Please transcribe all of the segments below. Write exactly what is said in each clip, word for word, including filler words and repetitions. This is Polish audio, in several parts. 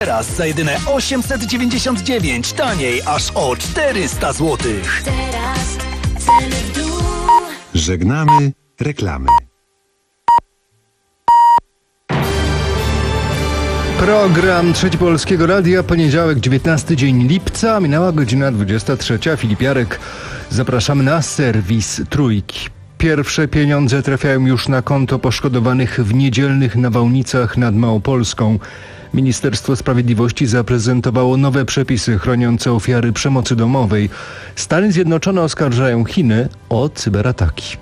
Teraz za jedyne osiemset dziewięćdziesiąt dziewięć, taniej aż o czterysta złotych. Teraz ceny w dół. Żegnamy reklamy. Program Trzeci Polskiego Radia, poniedziałek, dziewiętnasty dzień lipca, minęła godzina dwudziesta trzecia. Filip Jarek, zapraszamy na serwis Trójki. Pierwsze pieniądze trafiają już na konto poszkodowanych w niedzielnych nawałnicach nad Małopolską. Ministerstwo Sprawiedliwości zaprezentowało nowe przepisy chroniące ofiary przemocy domowej. Stany Zjednoczone oskarżają Chiny o cyberataki.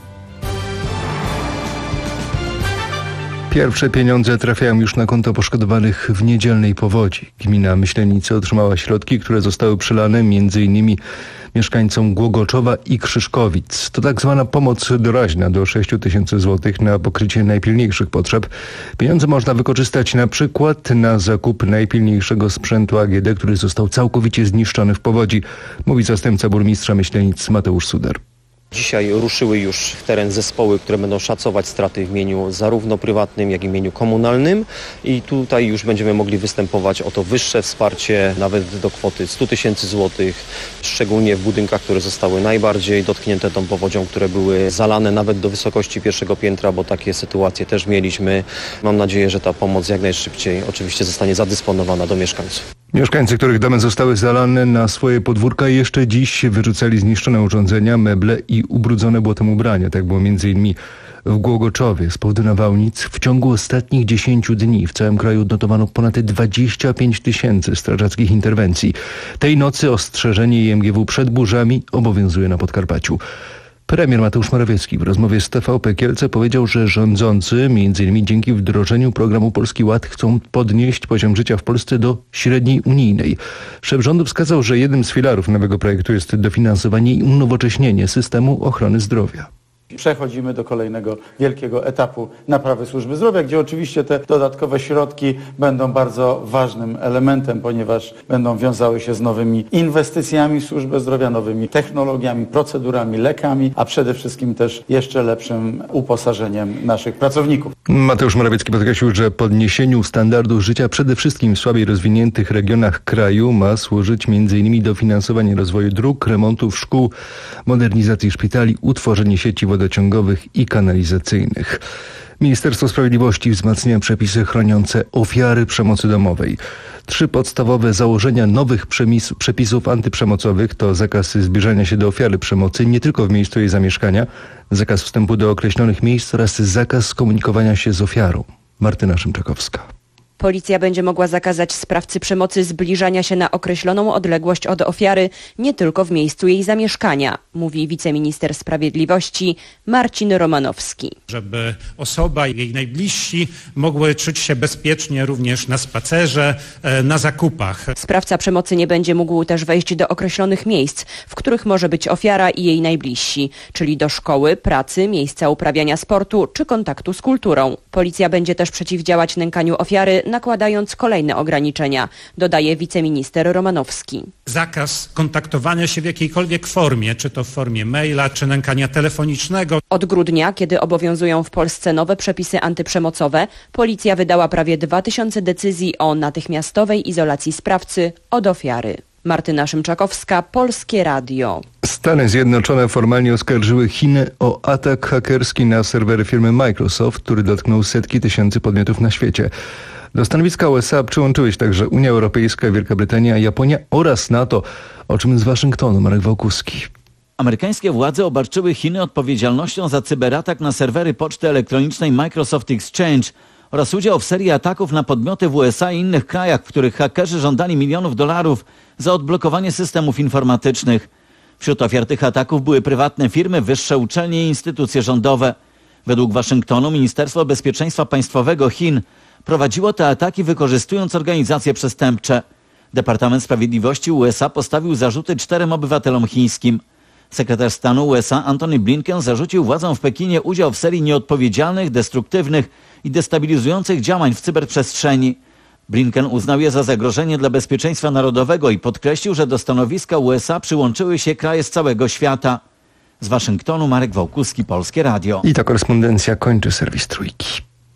Pierwsze pieniądze trafiają już na konto poszkodowanych w niedzielnej powodzi. Gmina Myślenice otrzymała środki, które zostały przelane między innymi mieszkańcom Głogoczowa i Krzyszkowic. To tak zwana pomoc doraźna do sześć tysięcy złotych na pokrycie najpilniejszych potrzeb. Pieniądze można wykorzystać na przykład na zakup najpilniejszego sprzętu A G D, który został całkowicie zniszczony w powodzi, mówi zastępca burmistrza Myślenic Mateusz Suder. Dzisiaj ruszyły już w teren zespoły, które będą szacować straty w mieniu zarówno prywatnym, jak i mieniu komunalnym i tutaj już będziemy mogli występować o to wyższe wsparcie, nawet do kwoty stu tysięcy złotych, szczególnie w budynkach, które zostały najbardziej dotknięte tą powodzią, które były zalane nawet do wysokości pierwszego piętra, bo takie sytuacje też mieliśmy. Mam nadzieję, że ta pomoc jak najszybciej oczywiście zostanie zadysponowana do mieszkańców. Mieszkańcy, których domy zostały zalane na swoje podwórka, jeszcze dziś wyrzucali zniszczone urządzenia, meble i ubrudzone błotem ubrania. Tak było między innymi w Głogoczowie. Z powodu nawałnic w ciągu ostatnich dziesięciu dni w całym kraju odnotowano ponad dwadzieścia pięć tysięcy strażackich interwencji. Tej nocy ostrzeżenie I M G W przed burzami obowiązuje na Podkarpaciu. Premier Mateusz Morawiecki w rozmowie z T V P Kielce powiedział, że rządzący, między innymi dzięki wdrożeniu programu Polski Ład, chcą podnieść poziom życia w Polsce do średniej unijnej. Szef rządu wskazał, że jednym z filarów nowego projektu jest dofinansowanie i unowocześnienie systemu ochrony zdrowia. Przechodzimy do kolejnego wielkiego etapu naprawy służby zdrowia, gdzie oczywiście te dodatkowe środki będą bardzo ważnym elementem, ponieważ będą wiązały się z nowymi inwestycjami w służbę zdrowia, nowymi technologiami, procedurami, lekami, a przede wszystkim też jeszcze lepszym uposażeniem naszych pracowników. Mateusz Morawiecki podkreślił, że podniesieniu standardu życia przede wszystkim w słabiej rozwiniętych regionach kraju ma służyć między innymi dofinansowanie rozwoju dróg, remontów szkół, modernizacji szpitali, utworzenie sieci wodociągowych i kanalizacyjnych. Ministerstwo Sprawiedliwości wzmacnia przepisy chroniące ofiary przemocy domowej. Trzy podstawowe założenia nowych przemis, przepisów antyprzemocowych to zakaz zbliżania się do ofiary przemocy nie tylko w miejscu jej zamieszkania, zakaz wstępu do określonych miejsc oraz zakaz komunikowania się z ofiarą. Martyna Szymczakowska. Policja będzie mogła zakazać sprawcy przemocy zbliżania się na określoną odległość od ofiary, nie tylko w miejscu jej zamieszkania, mówi wiceminister sprawiedliwości Marcin Romanowski. Żeby osoba i jej najbliżsi mogły czuć się bezpiecznie również na spacerze, na zakupach. Sprawca przemocy nie będzie mógł też wejść do określonych miejsc, w których może być ofiara i jej najbliżsi, czyli do szkoły, pracy, miejsca uprawiania sportu czy kontaktu z kulturą. Policja będzie też przeciwdziałać nękaniu ofiary, nakładając kolejne ograniczenia, dodaje wiceminister Romanowski. Zakaz kontaktowania się w jakiejkolwiek formie, czy to w formie maila, czy nękania telefonicznego. Od grudnia, kiedy obowiązują w Polsce nowe przepisy antyprzemocowe, policja wydała prawie dwa tysiące decyzji o natychmiastowej izolacji sprawcy od ofiary. Martyna Szymczakowska, Polskie Radio. Stany Zjednoczone formalnie oskarżyły Chiny o atak hakerski na serwery firmy Microsoft, który dotknął setki tysięcy podmiotów na świecie. Do stanowiska U S A przyłączyły się także Unia Europejska, Wielka Brytania, Japonia oraz NATO, o czym z Waszyngtonu Marek Wałkuski. Amerykańskie władze obarczyły Chiny odpowiedzialnością za cyberatak na serwery poczty elektronicznej Microsoft Exchange oraz udział w serii ataków na podmioty w U S A i innych krajach, w których hakerzy żądali milionów dolarów za odblokowanie systemów informatycznych. Wśród ofiar tych ataków były prywatne firmy, wyższe uczelnie i instytucje rządowe. Według Waszyngtonu Ministerstwo Bezpieczeństwa Państwowego Chin prowadziło te ataki, wykorzystując organizacje przestępcze. Departament Sprawiedliwości U S A postawił zarzuty czterem obywatelom chińskim. Sekretarz stanu U S A Antony Blinken zarzucił władzom w Pekinie udział w serii nieodpowiedzialnych, destruktywnych i destabilizujących działań w cyberprzestrzeni. Blinken uznał je za zagrożenie dla bezpieczeństwa narodowego i podkreślił, że do stanowiska U S A przyłączyły się kraje z całego świata. Z Waszyngtonu Marek Wałkuski, Polskie Radio. I ta korespondencja kończy serwis Trójki.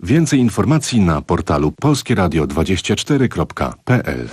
Więcej informacji na portalu polskie radio dwadzieścia cztery kropka p l.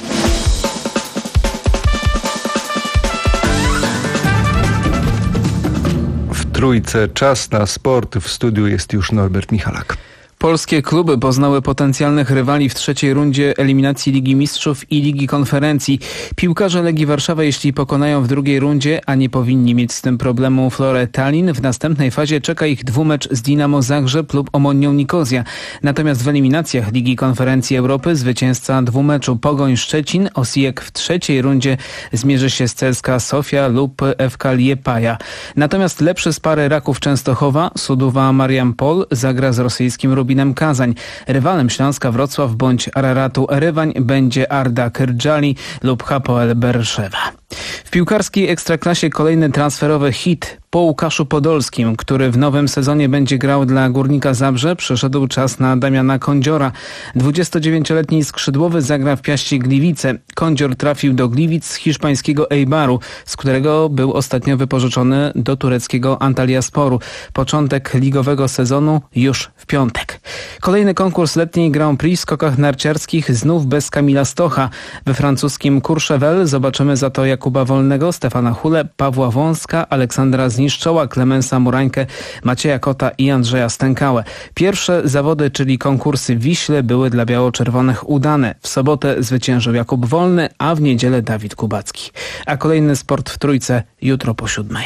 W Trójce czas na sport. W studiu jest już Norbert Michalak. Polskie kluby poznały potencjalnych rywali w trzeciej rundzie eliminacji Ligi Mistrzów i Ligi Konferencji. Piłkarze Legii Warszawa, jeśli pokonają w drugiej rundzie, a nie powinni mieć z tym problemu Florę Tallin, w następnej fazie czeka ich dwumecz z Dinamo Zagrzeb lub Omonią Nikozja. Natomiast w eliminacjach Ligi Konferencji Europy zwycięzca dwumeczu Pogoń Szczecin, Osijek w trzeciej rundzie zmierzy się z C S K A Sofia lub F K Liepaja. Natomiast lepszy z pary Raków Częstochowa, Suduwa Mariampol zagra z rosyjskim Rubinem Kazań. Rywalem Śląska Wrocław bądź Araratu Erywań będzie Arda Kerdżali lub Hapoel Berszewa. W piłkarskiej Ekstraklasie kolejny transferowy hit. Po Łukaszu Podolskim, który w nowym sezonie będzie grał dla Górnika Zabrze, przyszedł czas na Damiana Kądziora. dwudziestodziewięcioletni skrzydłowy zagra w Piaście Gliwice. Kądzior trafił do Gliwic z hiszpańskiego Eibaru, z którego był ostatnio wypożyczony do tureckiego Antalyasporu. Początek ligowego sezonu już w piątek. Kolejny konkurs letniej Grand Prix w skokach narciarskich znów bez Kamila Stocha. We francuskim Courchevel zobaczymy za to Jakuba Wolnego, Stefana Hule, Pawła Wąska, Aleksandra Zniszczoła, Klemensa Murańkę, Macieja Kota i Andrzeja Stękałę. Pierwsze zawody, czyli konkursy w Wiśle, były dla biało-czerwonych udane. W sobotę zwyciężył Jakub Wolny, a w niedzielę Dawid Kubacki. A kolejny sport w Trójce jutro po siódmej.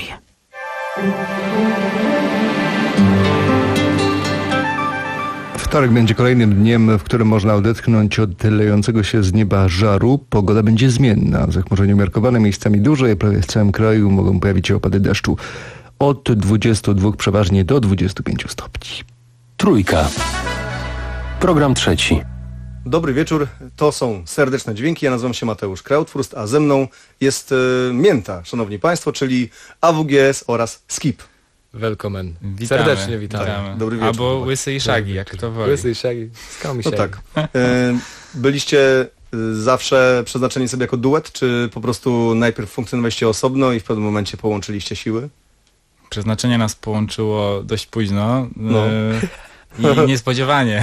Wtorek będzie kolejnym dniem, w którym można odetchnąć od lejącego się z nieba żaru. Pogoda będzie zmienna. Zachmurzenie umiarkowane, miejscami duże, prawie w całym kraju mogą pojawić się opady deszczu. Od dwudziestu dwóch przeważnie do dwudziestu pięciu stopni. Trójka. Program trzeci. Dobry wieczór, to są Serdeczne Dźwięki, ja nazywam się Mateusz Krautfurst, a ze mną jest e, Mięta, szanowni państwo, czyli A W G S oraz Skip. Welcome. Witamy. Serdecznie witamy. witamy. Dobry wieczór. Albo Łysy i Shaggy, jak to woli. Łysy i Shaggy, skał mi No tak. E, byliście zawsze przeznaczeni sobie jako duet, czy po prostu najpierw funkcjonowaliście osobno i w pewnym momencie połączyliście siły? Przeznaczenie nas połączyło dość późno No. e, i niespodziewanie.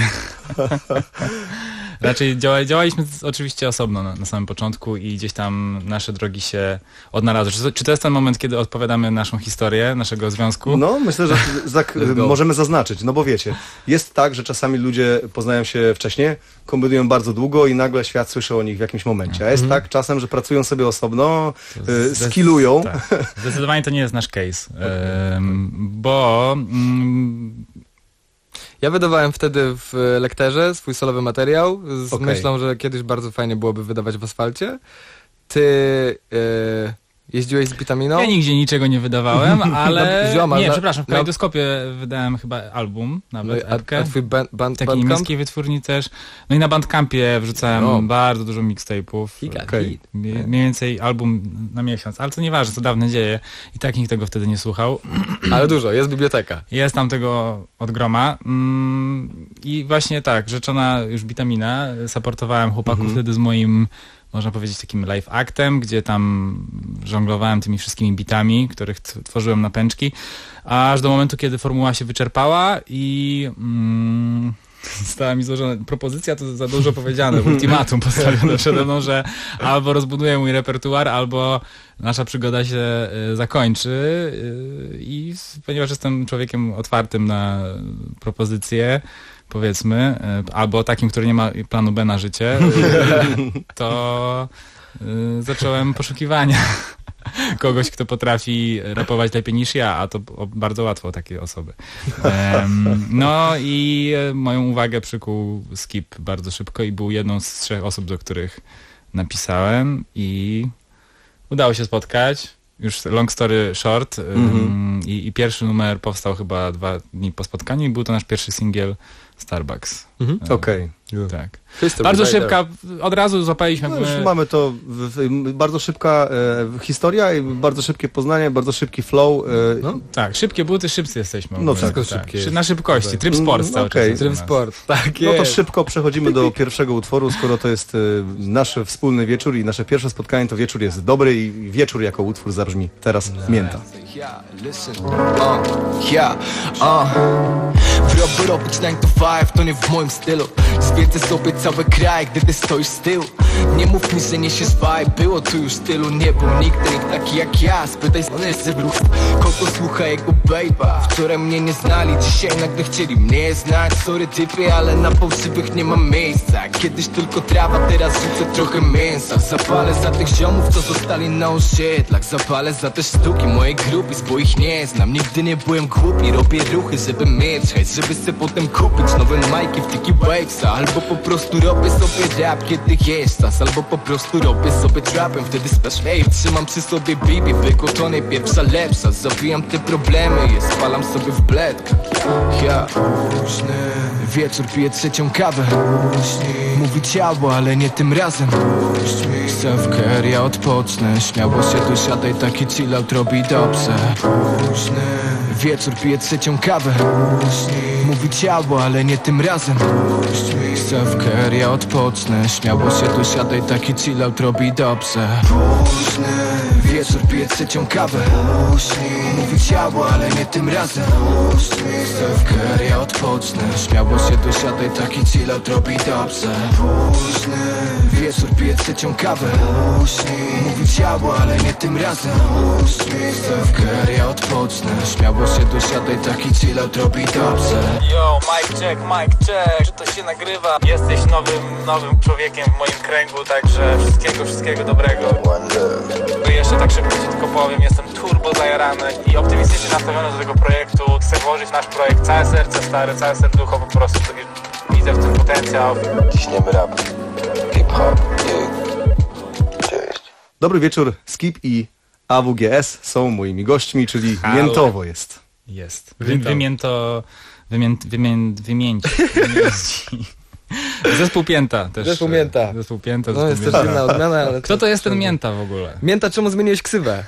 Raczej działa, działaliśmy oczywiście osobno na, na samym początku i gdzieś tam nasze drogi się odnalazły. Czy, czy to jest ten moment, kiedy odpowiadamy naszą historię, naszego związku? No, myślę, że tak możemy zaznaczyć, no bo wiecie, jest tak, że czasami ludzie poznają się wcześniej, kombinują bardzo długo i nagle świat słyszy o nich w jakimś momencie. A jest mhm. tak czasem, że pracują sobie osobno, y, skillują. Tak. Zdecydowanie to nie jest nasz case, okay. Ym, bo... Ym, Ja wydawałem wtedy w Lekterze swój solowy materiał z okay. myślą, że kiedyś bardzo fajnie byłoby wydawać w asfalcie. Ty e, jeździłeś z Bitaminą? Ja nigdzie niczego nie wydawałem, ale... No, zioma, nie, na, przepraszam, w na... Kalejdoskopie wydałem chyba album, nawet no, epkę. A, a twój band, band, takiej niemieckiej wytwórni też. No i na Bandcampie wrzucałem no. bardzo dużo mixtape'ów. Okay. Mniej więcej album na miesiąc, ale to nieważne, to dawne dzieje. I tak nikt tego wtedy nie słuchał. Ale dużo, jest biblioteka. Jest tam tego od groma. Mm, I właśnie tak, rzeczona już Bitamina, supportowałem chłopaków mhm. wtedy z moim, można powiedzieć, takim live actem, gdzie tam żonglowałem tymi wszystkimi bitami, których tworzyłem na pęczki, aż do momentu, kiedy formuła się wyczerpała i mm, została mi złożona propozycja, to za dużo powiedziane, ultimatum postawione przede mną, że albo rozbuduję mój repertuar, albo nasza przygoda się y, zakończy y, i ponieważ jestem człowiekiem otwartym na propozycje, powiedzmy, albo takim, który nie ma planu B na życie, to y, zacząłem poszukiwania kogoś, kto potrafi rapować lepiej niż ja, a to bardzo łatwo takie osoby. Um, no i moją uwagę przykuł Skip bardzo szybko i był jedną z trzech osób, do których napisałem i udało się spotkać. Już long story short mm-hmm. um, i, i pierwszy numer powstał chyba dwa dni po spotkaniu i był to nasz pierwszy singiel Starbucks. Mhm. Okej. Okay. Tak. Wszyscy Bardzo wydaje, szybka, od razu złapaliśmy. No już mamy to, w, w, bardzo szybka e, historia i bardzo szybkie poznanie, bardzo szybki flow. E, no, tak, szybkie buty, szybcy jesteśmy. No tak, tak. szybkie. Na szybkości, tryb sport cały okay. czas. Tryb sport, tak No to jest. szybko przechodzimy do pierwszego utworu, skoro to jest e, nasz wspólny wieczór i nasze pierwsze spotkanie, to wieczór jest dobry i wieczór jako utwór zabrzmi teraz Mięta. Yeah, uh. Wroby robić nine to five to nie w moim stylu. Zwiedzę sobie cały kraj, gdy ty stoisz z tyłu. Nie mów mi, że niesiesz vibe, było tu już tylu. Nie był nigdy nikt taki jak ja. Spytaj z zebrów, kogo słucha jego babe'a. Wczoraj mnie nie znali, dzisiaj nagle chcieli mnie znać. Sorry typy, ale na fałszywych nie ma miejsca. Kiedyś tylko trawa, teraz rzucę trochę mięsa. Zapalę za tych ziomów, co zostali na osiedlach. Zapalę za te sztuki mojej grupy, bo ich nie znam. Nigdy nie byłem głupi, robię ruchy, żeby mieć hejs, żeby se potem kupić nowe majki w tiki wavesa. Albo po prostu robię sobie rap, kiedy jest czas. Albo po prostu robię sobie trapem, wtedy spasz hej. Trzymam przy sobie bibi, wygotonej pierwsza lepsza. Zawijam te problemy, je spalam sobie w bledkach. Ja późny wieczór, piję trzecią kawę. Mówi ciało, ale nie tym razem. Self-care, ja odpocznę. Śmiało się dosiadaj, taki chill out robi dobrze. Późny wieczór, piję trzecią kawę. Mówi ciało, ale nie tym razem. Self-care, ja odpocznę. Śmiało się dosiadaj, taki chill out robi dobrze. Późny wieczór, piję trzecią kawę. Mówi ciało, ale nie tym razem. Self-care, ja odpocznę. Śmiało się dosiadaj, taki chill out robi dobrze. Późny wieczór, piję trzecią kawę. Mówi ciało, ale nie tym razem. Self-care, ja odpocznę. Śmiało się dosiadaj, taki chill out robi dobrze. Yo, mic check, mic check, czy to się nagrywa? Jesteś nowym, nowym człowiekiem w moim kręgu, także wszystkiego, wszystkiego dobrego. I jeszcze tak szybko ci tylko powiem, jestem turbo zajarany i optymistycznie nastawiony do tego projektu. Chcę włożyć w nasz projekt całe serce, stare, całe serducho, po prostu widzę w tym potencjał. Ciśniemy rap, hip-hop, cześć. Dobry wieczór, Skip i A W G S są moimi gośćmi, czyli Halo. miętowo jest. Jest. Wy, wymięto... Wymię, wymię, wymięci. Wymięci. Zespół Pięta też. Zespół Mięta. Zespół Pięta. No jest też inna odmiana, ale... Kto to jest ten Mięta w ogóle? Mięta, czemu zmieniłeś ksywę?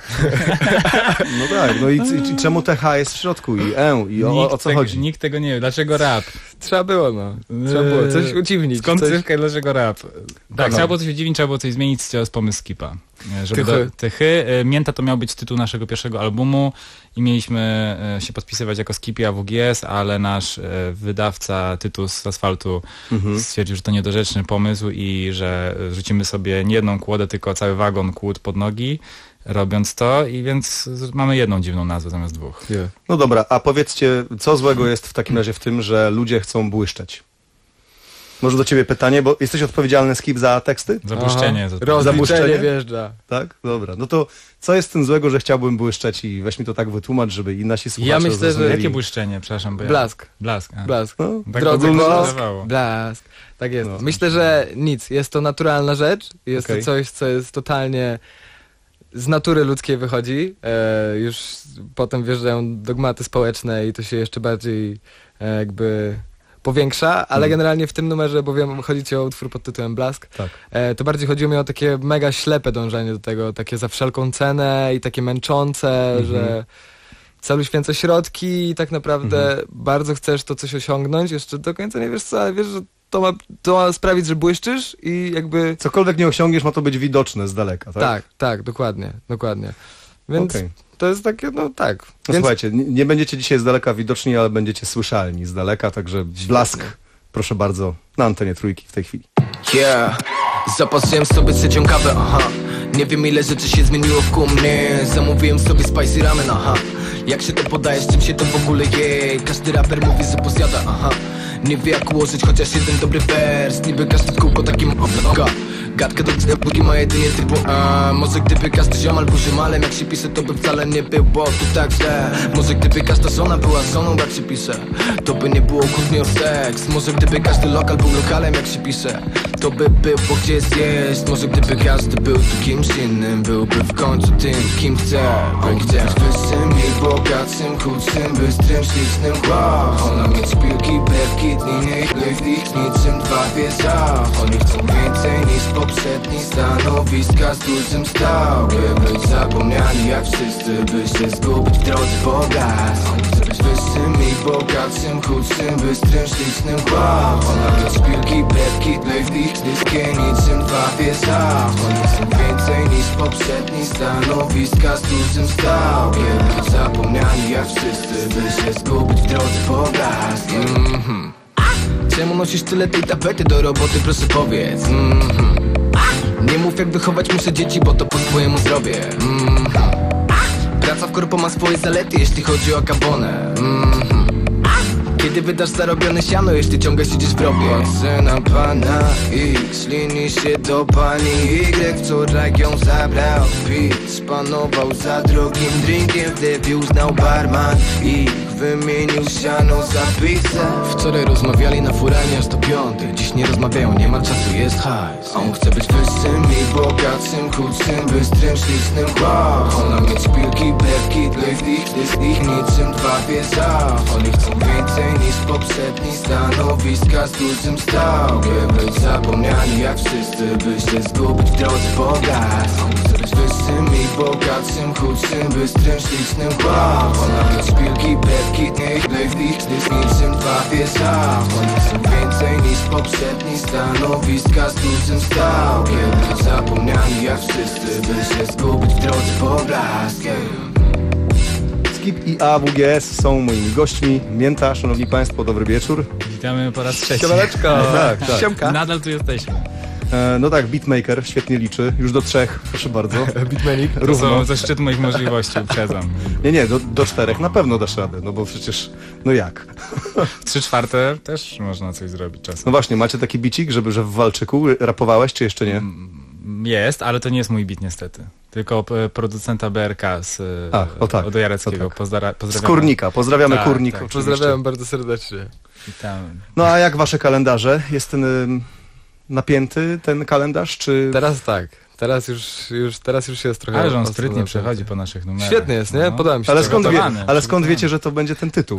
No tak, no i, i, i czemu T H jest w środku i E i o, o co tego, chodzi? Nikt tego nie wie. Dlaczego rap? Trzeba było, no. Trzeba było coś udziwnić. Skąd coś... cywka i dlaczego rap? Tak, no. trzeba było coś udziwnić, trzeba było coś zmienić, to jest pomysł Skipa. Żeby Tychy. Do, tychy. Mięta to miał być tytuł naszego pierwszego albumu i mieliśmy się podpisywać jako Skip i A W G S, ale nasz wydawca Tytus z Asfaltu mhm. stwierdził, że to niedorzeczny pomysł i że rzucimy sobie nie jedną kłodę, tylko cały wagon kłód pod nogi, robiąc to, i więc mamy jedną dziwną nazwę zamiast dwóch. Yeah. No dobra, a powiedzcie, co złego jest w takim razie w tym, że ludzie chcą błyszczeć? Może do ciebie pytanie, bo jesteś odpowiedzialny, Skip, za teksty? Za błyszczenie. Rozliczenie wjeżdża. Tak? Dobra. No to co jest w tym złego, że chciałbym błyszczeć i weź mi to tak wytłumacz, żeby i nasi słuchacze Ja myślę, zrozumieli. że... Jakie błyszczenie, przepraszam? Bo ja... Blask. Blask. A. Blask. No, tak Drodzy, tak blask. blask. Blask. Tak jest. No. Myślę, że nic. Jest to naturalna rzecz. Jest Okay. to coś, co jest totalnie z natury ludzkiej wychodzi. E, już potem wjeżdżają dogmaty społeczne i to się jeszcze bardziej e, jakby powiększa, ale hmm. generalnie w tym numerze, bo wiem, chodzi ci o utwór pod tytułem Blask, tak. e, to bardziej chodziło mi o takie mega ślepe dążenie do tego, takie za wszelką cenę i takie męczące, hmm. że celu święce środki i tak naprawdę hmm. bardzo chcesz to coś osiągnąć, jeszcze do końca nie wiesz co, ale wiesz, że to ma, to ma sprawić, że błyszczysz i jakby... Cokolwiek nie osiągniesz, ma to być widoczne z daleka, tak? Tak, tak, dokładnie, dokładnie. Więc okay. to jest takie, no tak. No Więc... słuchajcie, nie, nie będziecie dzisiaj z daleka widoczni, ale będziecie słyszalni z daleka, także Blask, proszę bardzo, na antenie Trójki w tej chwili. Yeah, zapatrzyłem sobie trzecią kawę, aha. Nie wiem ile rzeczy się zmieniło wokół mnie. Zamówiłem sobie spicy ramen, aha. Jak się to podaje, z czym się to w ogóle je? Każdy raper mówi, że pozjada, aha. Nie wie jak ułożyć chociaż jeden dobry wers. Niby każdy kółko takim oka. Gadkę do póki ma jedynie typu a może gdyby każdy ziomal był ziomalem, jak się pisze, to by wcale nie było tu tak źle. Może gdyby każda żona była żoną, jak się pisze, to by nie było kłótni o seks. Może gdyby każdy lokal był lokalem, jak się pisze, to by było gdzie zjeść. Może gdyby każdy był tu kimś innym, byłby w końcu tym, kim chce. On chce być wyższym i bogatszym, chudszym, bystrym, ślicznym. Wow. Ona mieć piłki, brewki, dni nie ich niczym dwa wieża. Oni chcą więcej niż poprzedni, stanowiska z dużym stał. By być zapomniani jak wszyscy, by się zgubić w drodze bogactw. Oni chcą być wyższym i bogatszym, chudszym, bystrym, ślicznym. Wow. Ona mieć piłki, brewki, dla ich niskie niczym dwa wieża. Oni chcą więcej niż poprzedni, stanowiska z dużym stał. By być zapomniani jak wszyscy, by się zgubić w drodze bogactw. mm-hmm. Czemu nosisz tyle tej tapety do roboty, proszę powiedz? mm-hmm. Nie mów jak wychować muszę dzieci, bo to po swojemu zrobię. mm-hmm. Praca w korpo ma swoje zalety, jeśli chodzi o kabonę. mm-hmm. Kiedy wydasz zarobione siano, jeśli ciągle siedzisz w robie? Syna pana X lini się do pani Y. Wczoraj ją zabrał pić, panował za drugim drinkiem. Wtedy uznał barman i wymienił siano za pizzę. Wczoraj rozmawiali na furanie aż do piątej. Dziś nie rozmawiają, nie ma czasu, jest hajs. On chce być wyższym i bogatszym, chudszym, bystrym, ślicznym. Wow. Ona mieć piłki, brewki, dla ich, jest ich niczym dwa wieża. Oni chcą więcej niż poprzedni, stanowiska z dużym stał. By być zapomniani jak wszyscy, by się zgubić w drodze bogactw. On chce być wyższym i bogatszym, chudszym, bystrym, ślicznym. Wow. Ona mieć piłki, brewki, niech dla ich jest niczym dwa wieża. Oni chcą więcej niż poprzedni, stanowiska z dużym stał. By być zapomniani jak wszyscy, by się zgubić w drodze bogactw. Skip i A W G S są moimi gośćmi. Mięta, szanowni państwo, dobry wieczór. Witamy po raz trzeci. Siemaneczko. Tak, tak. Siemka. Nadal tu jesteśmy. E, no tak, beatmaker świetnie liczy. Już do trzech, proszę bardzo. Beatmanik. To równo. są ze szczytu moich możliwości, uprzedzam. Nie, nie, do, do czterech na pewno dasz radę, no bo przecież, no jak? Trzy czwarte też można coś zrobić czasem. No właśnie, macie taki bicik, żeby, że w Walczyku rapowałeś, czy jeszcze nie? Jest, ale to nie jest mój beat niestety. Tylko producenta B R K z Ach, o tak, od Jareckiego. o tak. Pozdra pozdrawiamy. Z Kurnika, pozdrawiamy tak, Kurnik. Tak, pozdrawiam bardzo serdecznie. Witamy. No a jak wasze kalendarze? Jest ten y, napięty ten kalendarz, czy... Teraz tak. Teraz już, już, teraz już jest trochę... Ale że on sprytnie przechodzi po naszych numerach. Świetnie jest, nie? No. Podoba mi się. Ale skąd, wie, ale skąd wiecie, że to będzie ten tytuł?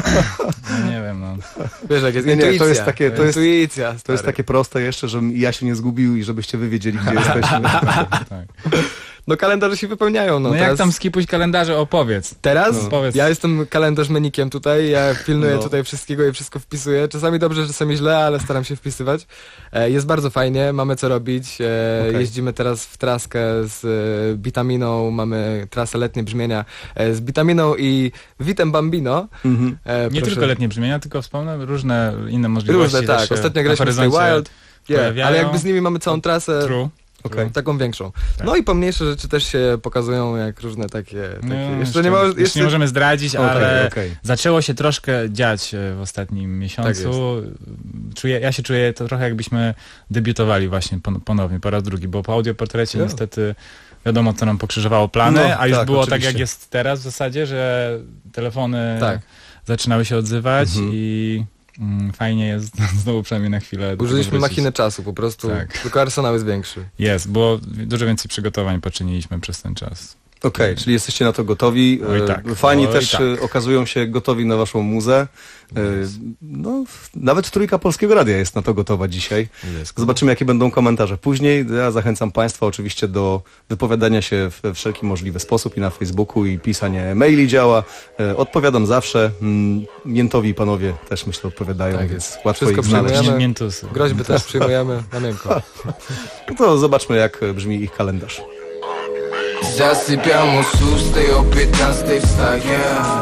No nie wiem, no. Wiesz, jak jest nie, intuicja. nie, to jest takie, to jest, intuicja, to jest takie proste jeszcze, żebym ja się nie zgubił i żebyście wy wiedzieli, gdzie jesteśmy. Tak. No kalendarze się wypełniają. No, no teraz... jak tam skipuś kalendarze, opowiedz. Teraz? No. Powiedz. Ja jestem kalendarzmenikiem tutaj, ja pilnuję no. tutaj wszystkiego i wszystko wpisuję. Czasami dobrze, czasami źle, ale staram się wpisywać. E, jest bardzo fajnie, mamy co robić. E, okay. Jeździmy teraz w traskę z e, Bitaminą, mamy trasę letnie brzmienia e, z Bitaminą i Vitem Bambino. Mm-hmm. e, Nie tylko letnie brzmienia, tylko wspomnę różne inne możliwości. Różne, tak. Ostatnio graliśmy z Wild, yeah. ale jakby z nimi mamy całą trasę. True. Okay. Taką większą. Tak. No i pomniejsze rzeczy też się pokazują, jak różne takie... takie... No, jeszcze, jeszcze, nie ma, jeszcze... jeszcze nie możemy zdradzić, okay, ale okay. zaczęło się troszkę dziać w ostatnim miesiącu. Tak czuję, ja się czuję to trochę jakbyśmy debiutowali właśnie ponownie, po raz drugi, bo po audioportrecie yeah. niestety wiadomo, co nam pokrzyżowało plany, no, a już tak, było oczywiście. Tak, jak jest teraz w zasadzie, że telefony tak. zaczynały się odzywać mhm. i... Mm, fajnie jest znowu przynajmniej na chwilę. Użyliśmy machinę czasu po prostu, tak. Tylko arsenał jest większy. Jest, bo dużo więcej przygotowań poczyniliśmy przez ten czas. Okej, okay, czyli jesteście na to gotowi. Oj, tak. Fani Oj, też tak. okazują się gotowi na waszą muzę. Yes. No, nawet trójka Polskiego Radia jest na to gotowa dzisiaj. Yes. Zobaczymy, jakie będą komentarze później. Ja zachęcam państwa oczywiście do wypowiadania się we wszelki możliwy sposób i na Facebooku, i pisanie maili działa. Odpowiadam zawsze. Miętowi panowie też myślę odpowiadają, tak więc łatwo ich znaleźć. Miętusy. Groźby też przyjmujemy na miękko. No to zobaczmy, jak brzmi ich kalendarz. Zasypiam o szóstej, o piętnastej wstaję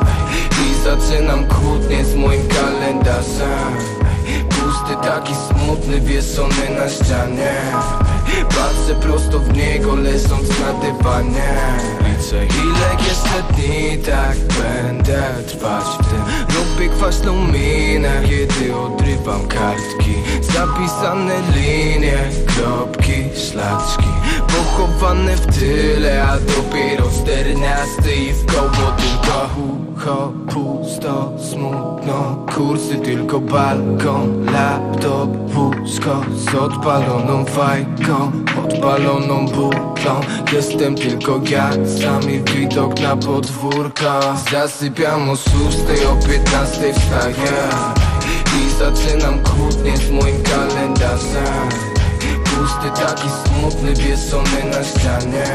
i zaczynam kłótnię z moim kalendarzem. Pusty, taki smutny, wieszony na ścianie. Patrzę prosto w niego, leżąc na dywanie. Liczę ile jeszcze dni tak będę trwać w tym. Lub Lubię kwaśną minę, kiedy odrywam kartki. Zapisane linie, kropki, szlaczki pochowane w tyle, a dopiero czternasty i w koło tylko ucho, pusto, smutno. Kursy tylko balkon, laptop, łóżko z odpaloną fajką, odpaloną butlą. Jestem tylko ja, sami widok na podwórko. Zasypiam o szóstej, o piętnastej wstaję i zaczynam kłótnię z moim kalendarzem. Pusty, taki smutny, wieszony na ścianie.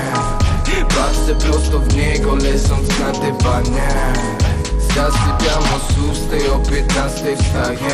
Patrzę prosto w niego, leżąc na dywanie. Zasypiam o szóstej, o piętnastej wstaję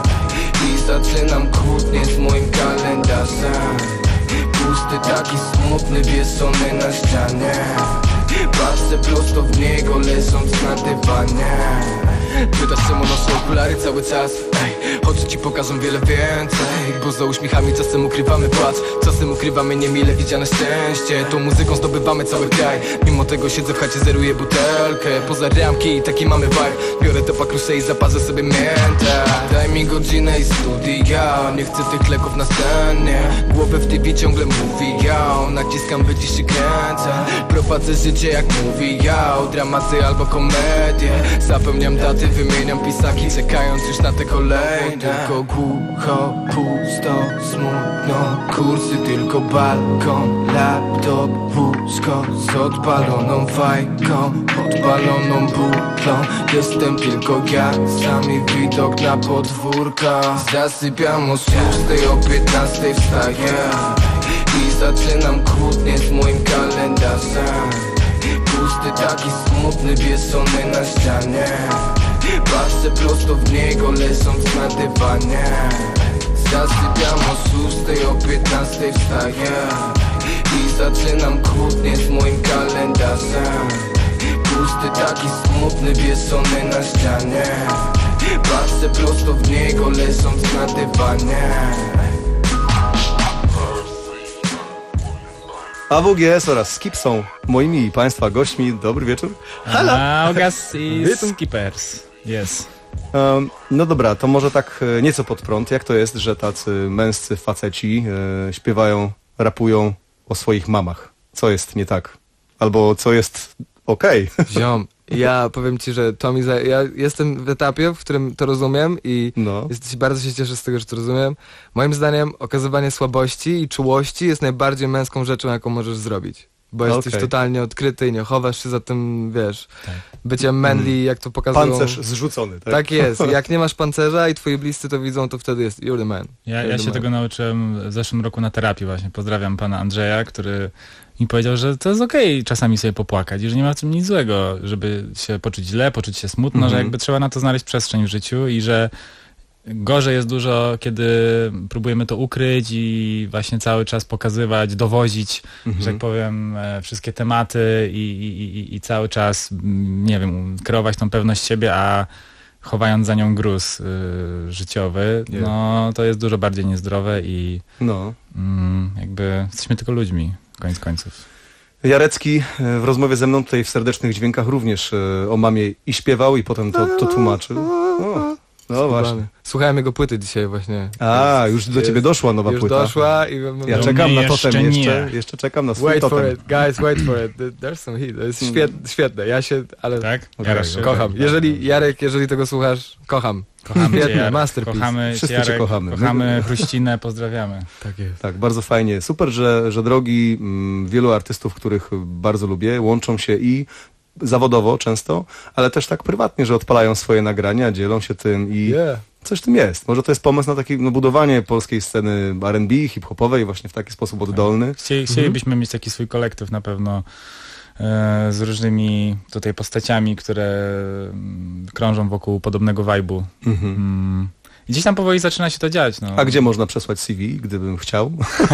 i zaczynam kłótnię z moim kalendarzem. Pusty, taki smutny, wieszony na ścianie. Patrzę prosto w niego, leżąc na dywanie. Pytasz, czemu noszę okulary cały czas? Ej, oczy ci pokażą wiele więcej, bo za uśmiechami czasem ukrywamy płacz. Czasem ukrywamy niemile widziane szczęście. Tą muzyką zdobywamy cały kraj. Mimo tego siedzę w chacie, zeruję butelkę. Poza ramki, taki mamy vibe. Biorę to pakruszę i zaparzę sobie miętę. Daj mi godzinę i studia. Nie chcę tych leków na scenie. Głowę w T V ciągle mówi ja. Naciskam, by dziś się kręcę. Prowadzę życie jak mówi ja. Dramaty albo komedie. Zapełniam daty, wymieniam pisaki, czekając już na te kolejne. Tylko głucho, pusto, smutno. Kursy tylko balkon, laptop, łóżko z odpaloną fajką, odpaloną butlą. Jestem tylko ja, sami widok na podwórko. Zasypiam o szóstej, o piętnastej wstaję i zaczynam kłótnię z moim kalendarzem. Pusty, taki smutny, wieszony na ścianie. Patrzę prosto w niego, leżąc na dywanie. Zasypiam o szóstej, o piętnastej wstaję i zaczynam kłótnię z moim kalendarzem. Pusty, taki smutny, wieszony na ścianie. Patrzę prosto w niego, leżąc na dywanie. A W G S oraz Skip są moimi i Państwa gośćmi. Dobry wieczór. Halo! August i Skippers. Yes. Um, no dobra, to może tak nieco pod prąd. Jak to jest, że tacy męscy faceci e, śpiewają, rapują o swoich mamach? Co jest nie tak? Albo co jest okej? Okay? Ziom, ja powiem ci, że to mi za... Ja jestem w etapie, w którym to rozumiem i no. jest, bardzo się cieszę z tego, że to rozumiem. Moim zdaniem okazywanie słabości i czułości jest najbardziej męską rzeczą, jaką możesz zrobić. Bo jesteś okay. totalnie odkryty i nie chowasz się za tym, wiesz, tak. byciem manly, jak to pokazują. Pancerz zrzucony, tak? Tak jest. Jak nie masz pancerza i twoi bliscy to widzą, to wtedy jest you're the man. Ja, you're ja the się man. tego nauczyłem w zeszłym roku na terapii właśnie. Pozdrawiam pana Andrzeja, który mi powiedział, że to jest okej okay czasami sobie popłakać i że nie ma w tym nic złego, żeby się poczuć źle, poczuć się smutno, mm-hmm. że jakby trzeba na to znaleźć przestrzeń w życiu i że gorzej jest dużo, kiedy próbujemy to ukryć i właśnie cały czas pokazywać, dowozić, mhm. że tak powiem, wszystkie tematy i, i, i cały czas, nie wiem, kreować tą pewność siebie, a chowając za nią gruz y, życiowy, yeah. no to jest dużo bardziej niezdrowe i no. mm, jakby jesteśmy tylko ludźmi, koniec końców. Jarecki w rozmowie ze mną tutaj w Serdecznych Dźwiękach również o mamie i śpiewał i potem to, to tłumaczył. O. No właśnie. Słuchałem jego płyty dzisiaj właśnie. A, jest, już do ciebie doszła nowa już płyta. doszła i... Ja czekam na totem jeszcze, jeszcze czekam na swój wait totem. For it, guys, wait for it. There's some heat. To jest świetne, świetne. Ja się, ale... Tak? Okay, okay, kocham. okay. Jeżeli, Jarek, jeżeli tego słuchasz, kocham. Kochamy Świetne, Jarek, masterpiece. Kochamy Wszyscy Jarek, cię kochamy. Kochamy Chruścinę, pozdrawiamy. Tak jest. Tak, bardzo fajnie. Super, że, że drogi m, wielu artystów, których bardzo lubię, łączą się i zawodowo często, ale też tak prywatnie, że odpalają swoje nagrania, dzielą się tym i yeah. coś w tym jest. Może to jest pomysł na takie no, budowanie polskiej sceny R and B, hip-hopowej właśnie w taki sposób oddolny. Chcieli, chcielibyśmy mhm. mieć taki swój kolektyw na pewno e, z różnymi tutaj postaciami, które m, krążą wokół podobnego vibe'u. Mhm. Mm. I gdzieś tam powoli zaczyna się to dziać. No. A gdzie można przesłać C V, gdybym chciał?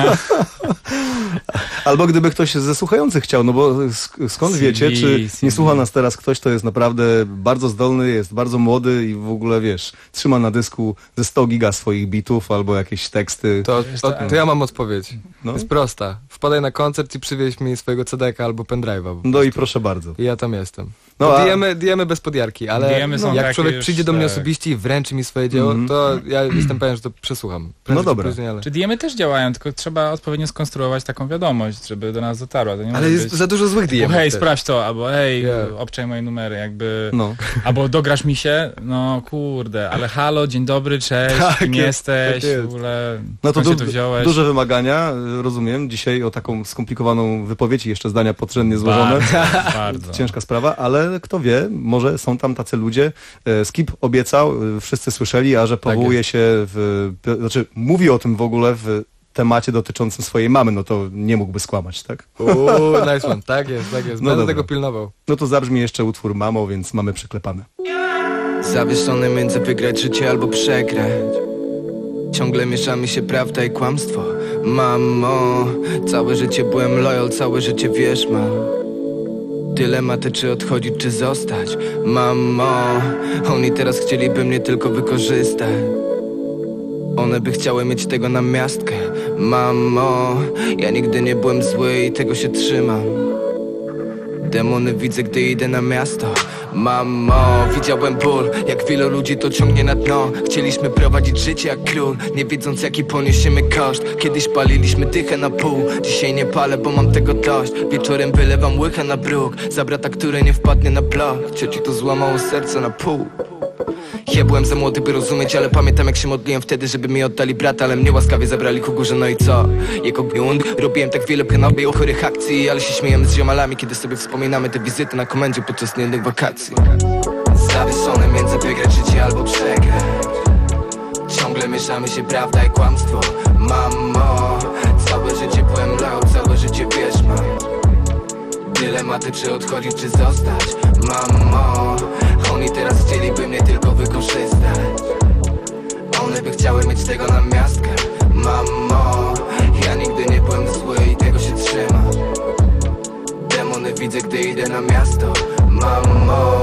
Albo gdyby ktoś ze słuchających chciał, no bo sk- skąd C V, wiecie, czy nie C V. Słucha nas teraz ktoś, kto jest naprawdę bardzo zdolny, jest bardzo młody i w ogóle, wiesz, trzyma na dysku ze sto giga swoich bitów albo jakieś teksty. To, to, to ja mam odpowiedź. No. Jest prosta. Wpadaj na koncert i przywieź mi swojego C D-ka albo pendrive'a. No i proszę bardzo. I ja tam jestem. No, a... Dijemy, dijemy bez podjarki, ale Dijemy są jak takie człowiek już, przyjdzie do mnie tak. osobiście i wręczy mi swoje dzieło, Mhm. to ja jestem pewien, że to przesłucham. Prędzej No dobra. czy później, ale... Czy diemy też działają, tylko trzeba odpowiednio skonstruować taką wiadomość, żeby do nas dotarła. To nie Ale może jest być, za dużo złych diem. o, hej, sprawdź to, albo hej, Yeah. obczaj moje numery, jakby... No. Albo dograsz mi się, no kurde, ale halo, dzień dobry, cześć, Tak kim jest, jesteś, tak jest. w ogóle, No to skąd du- się tu wziąłeś? duże wymagania, y, rozumiem. Dzisiaj o taką skomplikowaną wypowiedź i jeszcze zdania podrzędnie złożone. Bardzo, bardzo. Ciężka sprawa, ale kto wie, może są tam tacy ludzie. E, Skip obiecał, y, wszyscy słyszeli, a że powołuje się w... p- Znaczy, mówi o tym w ogóle w temacie dotyczącym swojej mamy, no to nie mógłby skłamać, tak? Uuu, nice one. Tak jest, tak jest. No Będę dobra. tego pilnował. No to zabrzmi jeszcze utwór Mamo, więc mamy przyklepane. Zawieszony między wygrać życie albo przegrać. Ciągle miesza mi się prawda i kłamstwo. Mamo, całe życie byłem loyal, całe życie wiesz ma. Dylematy, czy odchodzić, czy zostać. Mamo, oni teraz chcieliby mnie tylko wykorzystać. One by chciały mieć tego namiastkę. Mamo, ja nigdy nie byłem zły i tego się trzymam. Demony widzę, gdy idę na miasto. Mamo, widziałem ból, jak wielu ludzi to ciągnie na dno. Chcieliśmy prowadzić życie jak król, nie wiedząc jaki poniesiemy koszt. Kiedyś paliliśmy dychę na pół, dzisiaj nie palę, bo mam tego dość. Wieczorem wylewam łychę na bruk, za brata, który nie wpadnie na blok. Cioci to złamało serce na pół. Ja byłem za młody, by rozumieć, ale pamiętam jak się modliłem wtedy, żeby mi oddali brata, ale mnie łaskawie zabrali ku górze, no i co? Jako błąd robiłem tak wiele pchanowej chorych akcji, ale się śmiejemy z ziomalami, kiedy sobie wspominamy te wizyty na komendzie podczas niejednych wakacji. Zawieszone między wygrać życie albo przegrać. Ciągle mieszamy się prawda i kłamstwo. Mamo, całe życie byłem loud, całe życie wiesz mam. Dylematy, czy odchodzić, czy zostać. Mamo, oni teraz chcieliby mnie tylko wykorzystać. One by chciały mieć tego namiastkę. Mamo, ja nigdy nie byłem zły i tego się trzymam. Demony widzę, gdy idę na miasto. Mamo.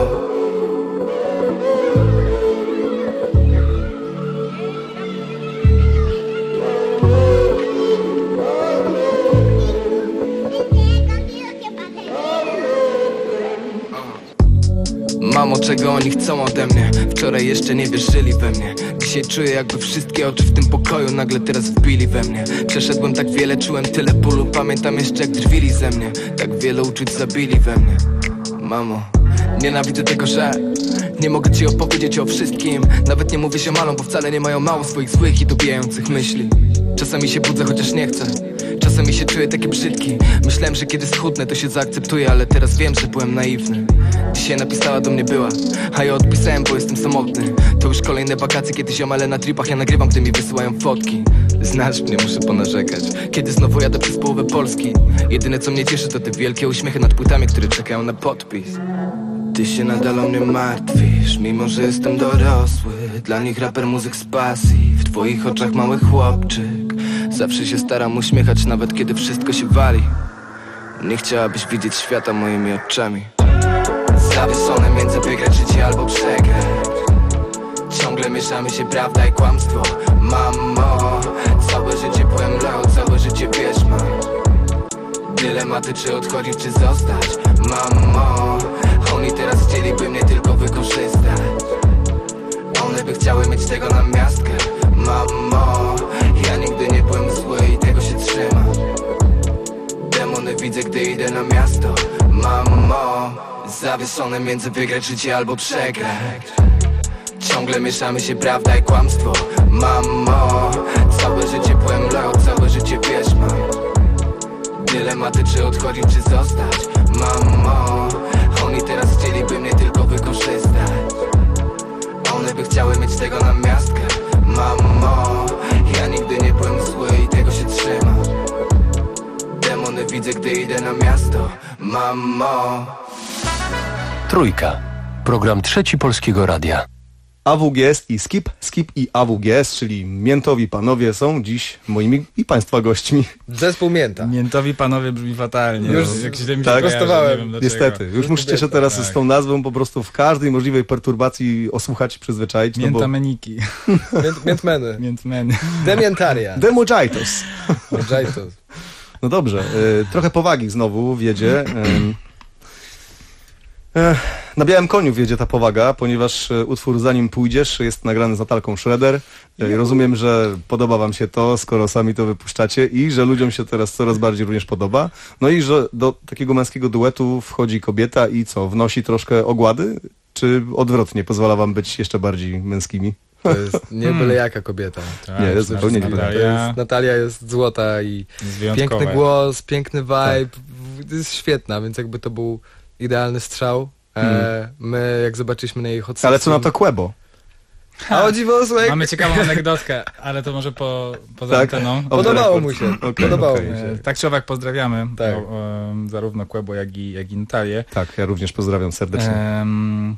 Mamo, czego oni chcą ode mnie? Wczoraj jeszcze nie wierzyli we mnie. Dzisiaj czuję, jakby wszystkie oczy w tym pokoju nagle teraz wbili we mnie. Przeszedłem tak wiele, czułem tyle bólu. Pamiętam jeszcze jak drwili ze mnie. Tak wiele uczuć zabili we mnie. Mamo, nienawidzę tego, że nie mogę ci opowiedzieć o wszystkim. Nawet nie mówię się malą, bo wcale nie mają mało swoich złych i dobijających myśli. Czasami się budzę, chociaż nie chcę. Czasami się czuję taki brzydki. Myślałem, że kiedy schudnę, to się zaakceptuję, ale teraz wiem, że byłem naiwny. Dzisiaj napisała do mnie była, a ja odpisałem, bo jestem samotny. To już kolejne wakacje, kiedy ziomale na tripach ja nagrywam, gdy mi wysyłają fotki. Znasz mnie, muszę ponarzekać. Kiedy znowu jadę przez połowę Polski. Jedyne co mnie cieszy to te wielkie uśmiechy nad płytami, które czekają na podpis. Ty się nadal o mnie martwisz, mimo że jestem dorosły. Dla nich raper muzyk z pasji, w twoich oczach mały chłopczyk. Zawsze się staram uśmiechać, nawet kiedy wszystko się wali. Nie chciałabyś widzieć świata moimi oczami. Zawieszone między wygrać życie albo przegrać. Ciągle mieszamy się prawda i kłamstwo. Mamo, całe życie byłem loud, całe życie wiesz mam. Dylematy, czy odchodzić, czy zostać. Mamo, oni teraz chcieliby mnie tylko wykorzystać. One by chciały mieć tego namiastkę. Mamo, ja nigdy nie byłem zły i tego się trzymam. Demony widzę, gdy idę na miasto. Mamo, zawieszone między wygrać życie albo przegrać. Ciągle mieszamy się prawda i kłamstwo. Mamo, całe życie byłem loud, całe życie wiesz mam. Dylematy, czy odchodzić, czy zostać. Mamo, oni teraz chcieliby mnie tylko wykorzystać. One by chciały mieć tego namiastkę. Mamo, ja nigdy nie byłem zły i tego się trzymam. Demony widzę, gdy idę na miasto. Mamo. Trójka. Program Trzeci Polskiego Radia. A W G S i Skip, Skip i A W G S, czyli miętowi panowie są dziś moimi i państwa gośćmi. Zespół Mięta. Miętowi panowie brzmi fatalnie. Już jak źle mi tak, się prostowałem. Nie wiem niestety. Już musicie się teraz tak. z tą nazwą po prostu w każdej możliwej perturbacji osłuchać i przyzwyczaić. Miętameniki. No bo... Miętmeny. Miętmeny. Demientaria. Demojaitos. Demojaitos. No dobrze, y, trochę powagi znowu wiedzie. Y, Ech, na białym koniu wiedzie ta powaga, ponieważ e, utwór Zanim pójdziesz jest nagrany z Natalką Schroeder. E, rozumiem, że podoba wam się to, skoro sami to wypuszczacie i że ludziom się teraz coraz bardziej również podoba. No i że do takiego męskiego duetu wchodzi kobieta i co, wnosi troszkę ogłady? Czy odwrotnie, pozwala wam być jeszcze bardziej męskimi? To jest nie byle jaka kobieta. Tak, nie, jest zupełnie nie Natalia. Jest, Natalia jest złota i piękny głos, piękny vibe, tak. Jest świetna, więc jakby to był idealny strzał. Hmm. E, my jak zobaczyliśmy na jej hot Ale co na to Quebo? A o dziwo, słuchaj. Mamy ciekawą anegdotkę, ale to może po, poza tak? anteną. Podobało mu się. Okay, Podobało okay. mu się. Tak czy owak pozdrawiamy tak. o, o, zarówno Quebo, jak i, jak i Natalię. Tak, ja również pozdrawiam serdecznie. Um,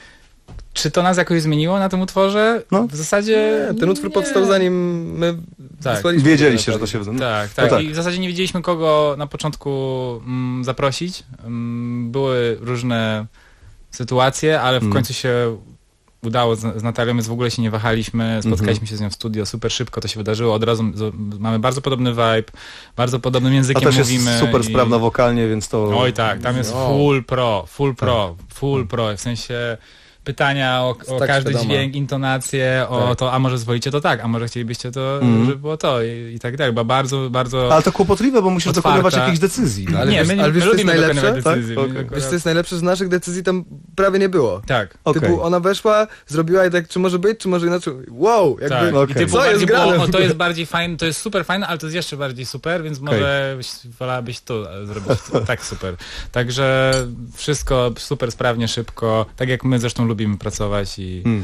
Czy to nas jakoś zmieniło na tym utworze? No. W zasadzie... Nie, ten utwór powstał zanim my tak. Wiedzieliście, że to się... No. Tak, tak. No tak. I w zasadzie nie wiedzieliśmy, kogo na początku mm, zaprosić. Mm, były różne sytuacje, ale w mm. końcu się udało z, z Natalią, więc w ogóle się nie wahaliśmy. Spotkaliśmy mm-hmm. się z nią w studio, super szybko to się wydarzyło. Od razu z, mamy bardzo podobny vibe, bardzo podobnym językiem A też mówimy. Jest super i... sprawna wokalnie, więc to... Oj tak, tam jest no. full pro, full pro, full pro. W sensie... pytania o, o tak każdy świadoma. Dźwięk, intonację, o tak. to, a może zwolicie to tak, a może chcielibyście to, mm. żeby było to i, i tak dalej, bo bardzo, bardzo... Ale to kłopotliwe, bo musisz otwarta. dokonywać jakichś decyzji. No. Ale nie, wiesz, my, nie, ale wiesz, my lubimy jest dokonywać decyzji. Tak? Okay. Wiesz, co jest najlepsze, z naszych decyzji tam prawie nie było. Tak. Okay. Typu ona weszła, zrobiła i tak, czy może być, czy może inaczej. Wow, jakby, tak. okay. typu, co jest grane? Było, o, to jest bardziej fajne, to jest super fajne, ale to jest jeszcze bardziej super, więc okay. może wolałabyś to zrobić tak super. Także wszystko super sprawnie, szybko, tak jak my zresztą lubimy pracować i hmm.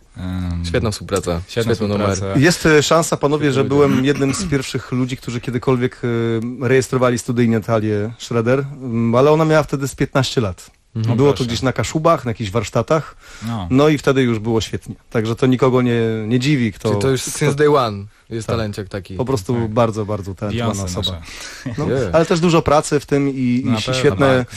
Um, Świetna współpraca. Świetna współpraca. Numer. Jest szansa, panowie, że byłem jednym z pierwszych ludzi, którzy kiedykolwiek y, rejestrowali studyjnie Natalię Schroeder, y, ale ona miała wtedy z piętnaście lat. Mhm. Było to gdzieś na Kaszubach, na jakichś warsztatach, no. no i wtedy już było świetnie. Także to nikogo nie, nie dziwi, kto... Czyli to już since day one jest tak. talenciak taki. Po prostu tak. bardzo, bardzo talentowana Beyoncé osoba. No, yeah. Ale też dużo pracy w tym i, no, i świetne y,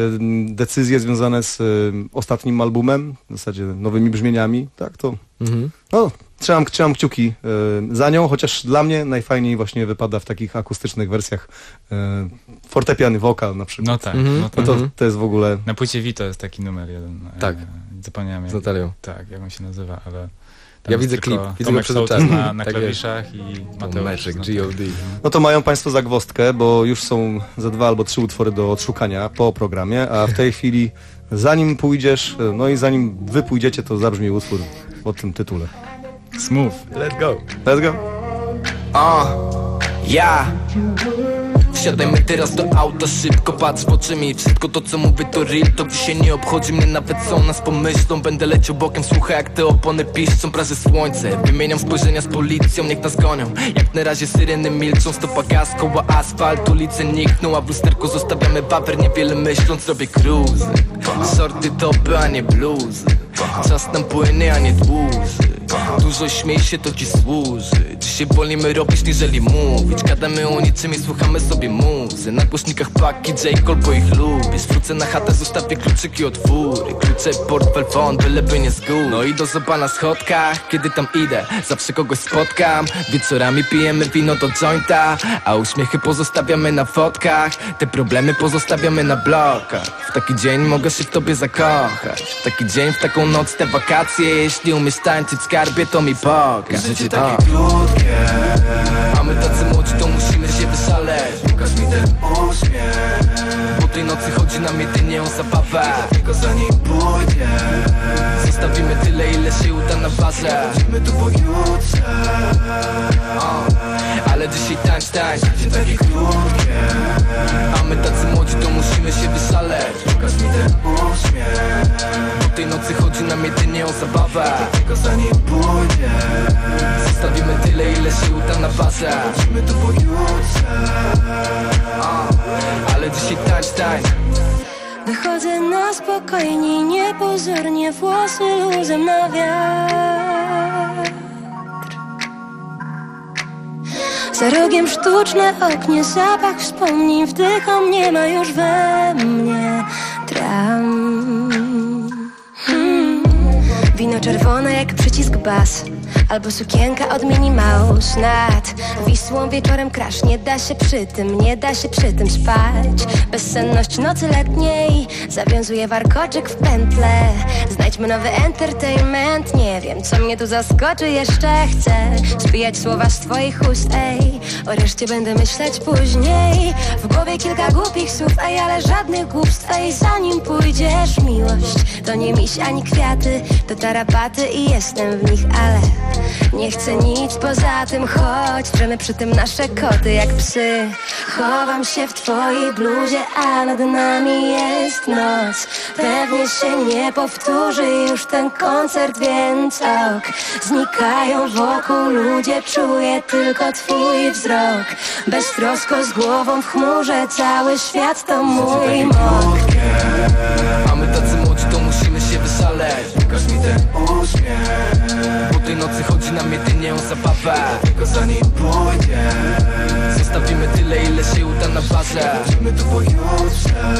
decyzje związane z y, ostatnim albumem, w zasadzie nowymi brzmieniami, tak to... Mhm. No, trzymam, trzymam kciuki y, za nią, chociaż dla mnie najfajniej właśnie wypada w takich akustycznych wersjach y, fortepian i wokal na przykład. No tak. Mhm. No to, to, to jest w ogóle... Na płycie Vito jest taki numer jeden. Tak. E, zapomniałem. Z Natalią. Tak, jak on się nazywa, ale... Ja widzę klip, widzę go przed czas na, na tak klawiszach i Mateusz. Magic, G O D. No to mają państwo zagwozdkę, bo już są za dwa albo trzy utwory do odszukania po programie, a w tej chwili zanim pójdziesz, no i zanim wy pójdziecie, to zabrzmi utwór o tym tytule. Smooth. Let's go. Let's go. Uh, yeah. Wsiadajmy teraz do auta, szybko patrz w oczy mi. Wszystko to co mówię to real, to dzisiaj nie obchodzi mnie nawet co o nas pomyślą. Będę leciał bokiem, słuchaj jak te opony piszczą. Praży słońce, wymieniam spojrzenia z policją, niech nas gonią. Jak na razie syreny milczą, stopa gaz, koła asfalt, ulice nikną. A w lusterku zostawiamy bawer, niewiele myśląc, robię cruise. Shorty topy, a nie bluzy. Czas nam płynie, a nie dłuży. Dużo śmiej się, to ci służy. Dzisiaj wolimy robić, niżeli mówić. Gadamy o niczym i słuchamy sobie muzy. Na głośnikach paki, J-Cole, bo ich lubisz. Wrócę na chatę, zostawię kluczyki od fury. Klucze, portfel, fon, byleby nie zgubić. No i do zoba na schodkach, kiedy tam idę zawsze kogoś spotkam. Wieczorami pijemy wino do jointa, a uśmiechy pozostawiamy na fotkach. Te problemy pozostawiamy na blokach. W taki dzień mogę się w tobie zakochać. W taki dzień, w taką noc, te wakacje. Jeśli umiesz tańczyć skarbie, to mi pokaż. Życie takie krótkie, a my tacy młodzi, to musimy się wyszaleć. Pokaż mi ten uśmiech, po tej nocy chodzi nam jedynie o zabawę. Tylko zanim pójdzie, zostawimy tyle, ile się uda na bazę. Chodzimy tu pojutrze, uh, ale dzisiaj tańcz, tańcz. Życie takie krótkie, a my tacy młodzi, to musimy się wyszaleć. Pokaż mi ten uśmiech, po tej nocy chodzi nam jedynie o zabawę. Tylko zanim pójdzie, zostawimy tyle, ile się uda na bazę. Chodzimy tu pojutrze, uh, ale dzisiaj tańcz, tańcz. Wychodzę na spokojnie, niepozornie, włosy luzem na wiatr. Za rogiem sztuczne oknie, zapach wspomnień, wdycham, nie ma już we mnie tram. hmm. Wino czerwone jak przycisk bas, albo sukienka od Minnie Mouse. Nad Wisłą wieczorem crash, nie da się przy tym, nie da się przy tym spać. Bezsenność nocy letniej zawiązuje warkoczyk w pętle. Znajdźmy nowy entertainment, nie wiem co mnie tu zaskoczy. Jeszcze chcę spijać słowa z twoich ust, ej. O reszcie będę myśleć później. W głowie kilka głupich słów, ej, ale żadnych głupstw, ej. Zanim pójdziesz, miłość to nie miś ani kwiaty, to tarapaty i jestem w nich, ale nie chcę nic poza tym. Choć drzemy przy tym nasze koty jak psy. Chowam się w twojej bluzie, a nad nami jest noc. Pewnie się nie powtórzy już ten koncert, więc ok. Znikają wokół ludzie, czuję tylko twój wzrok. Beztrosko z głową w chmurze, cały świat to mój mok. A my tacy młodzi, to musimy się wyszaleć. Pokaż mi ten uśmiech. Po tej nocy chodzi nam jedynie o zabawę, tylko za nim pójdzie. Zostawimy tyle, ile się uda na barze. Wrócimy tu pojutrze.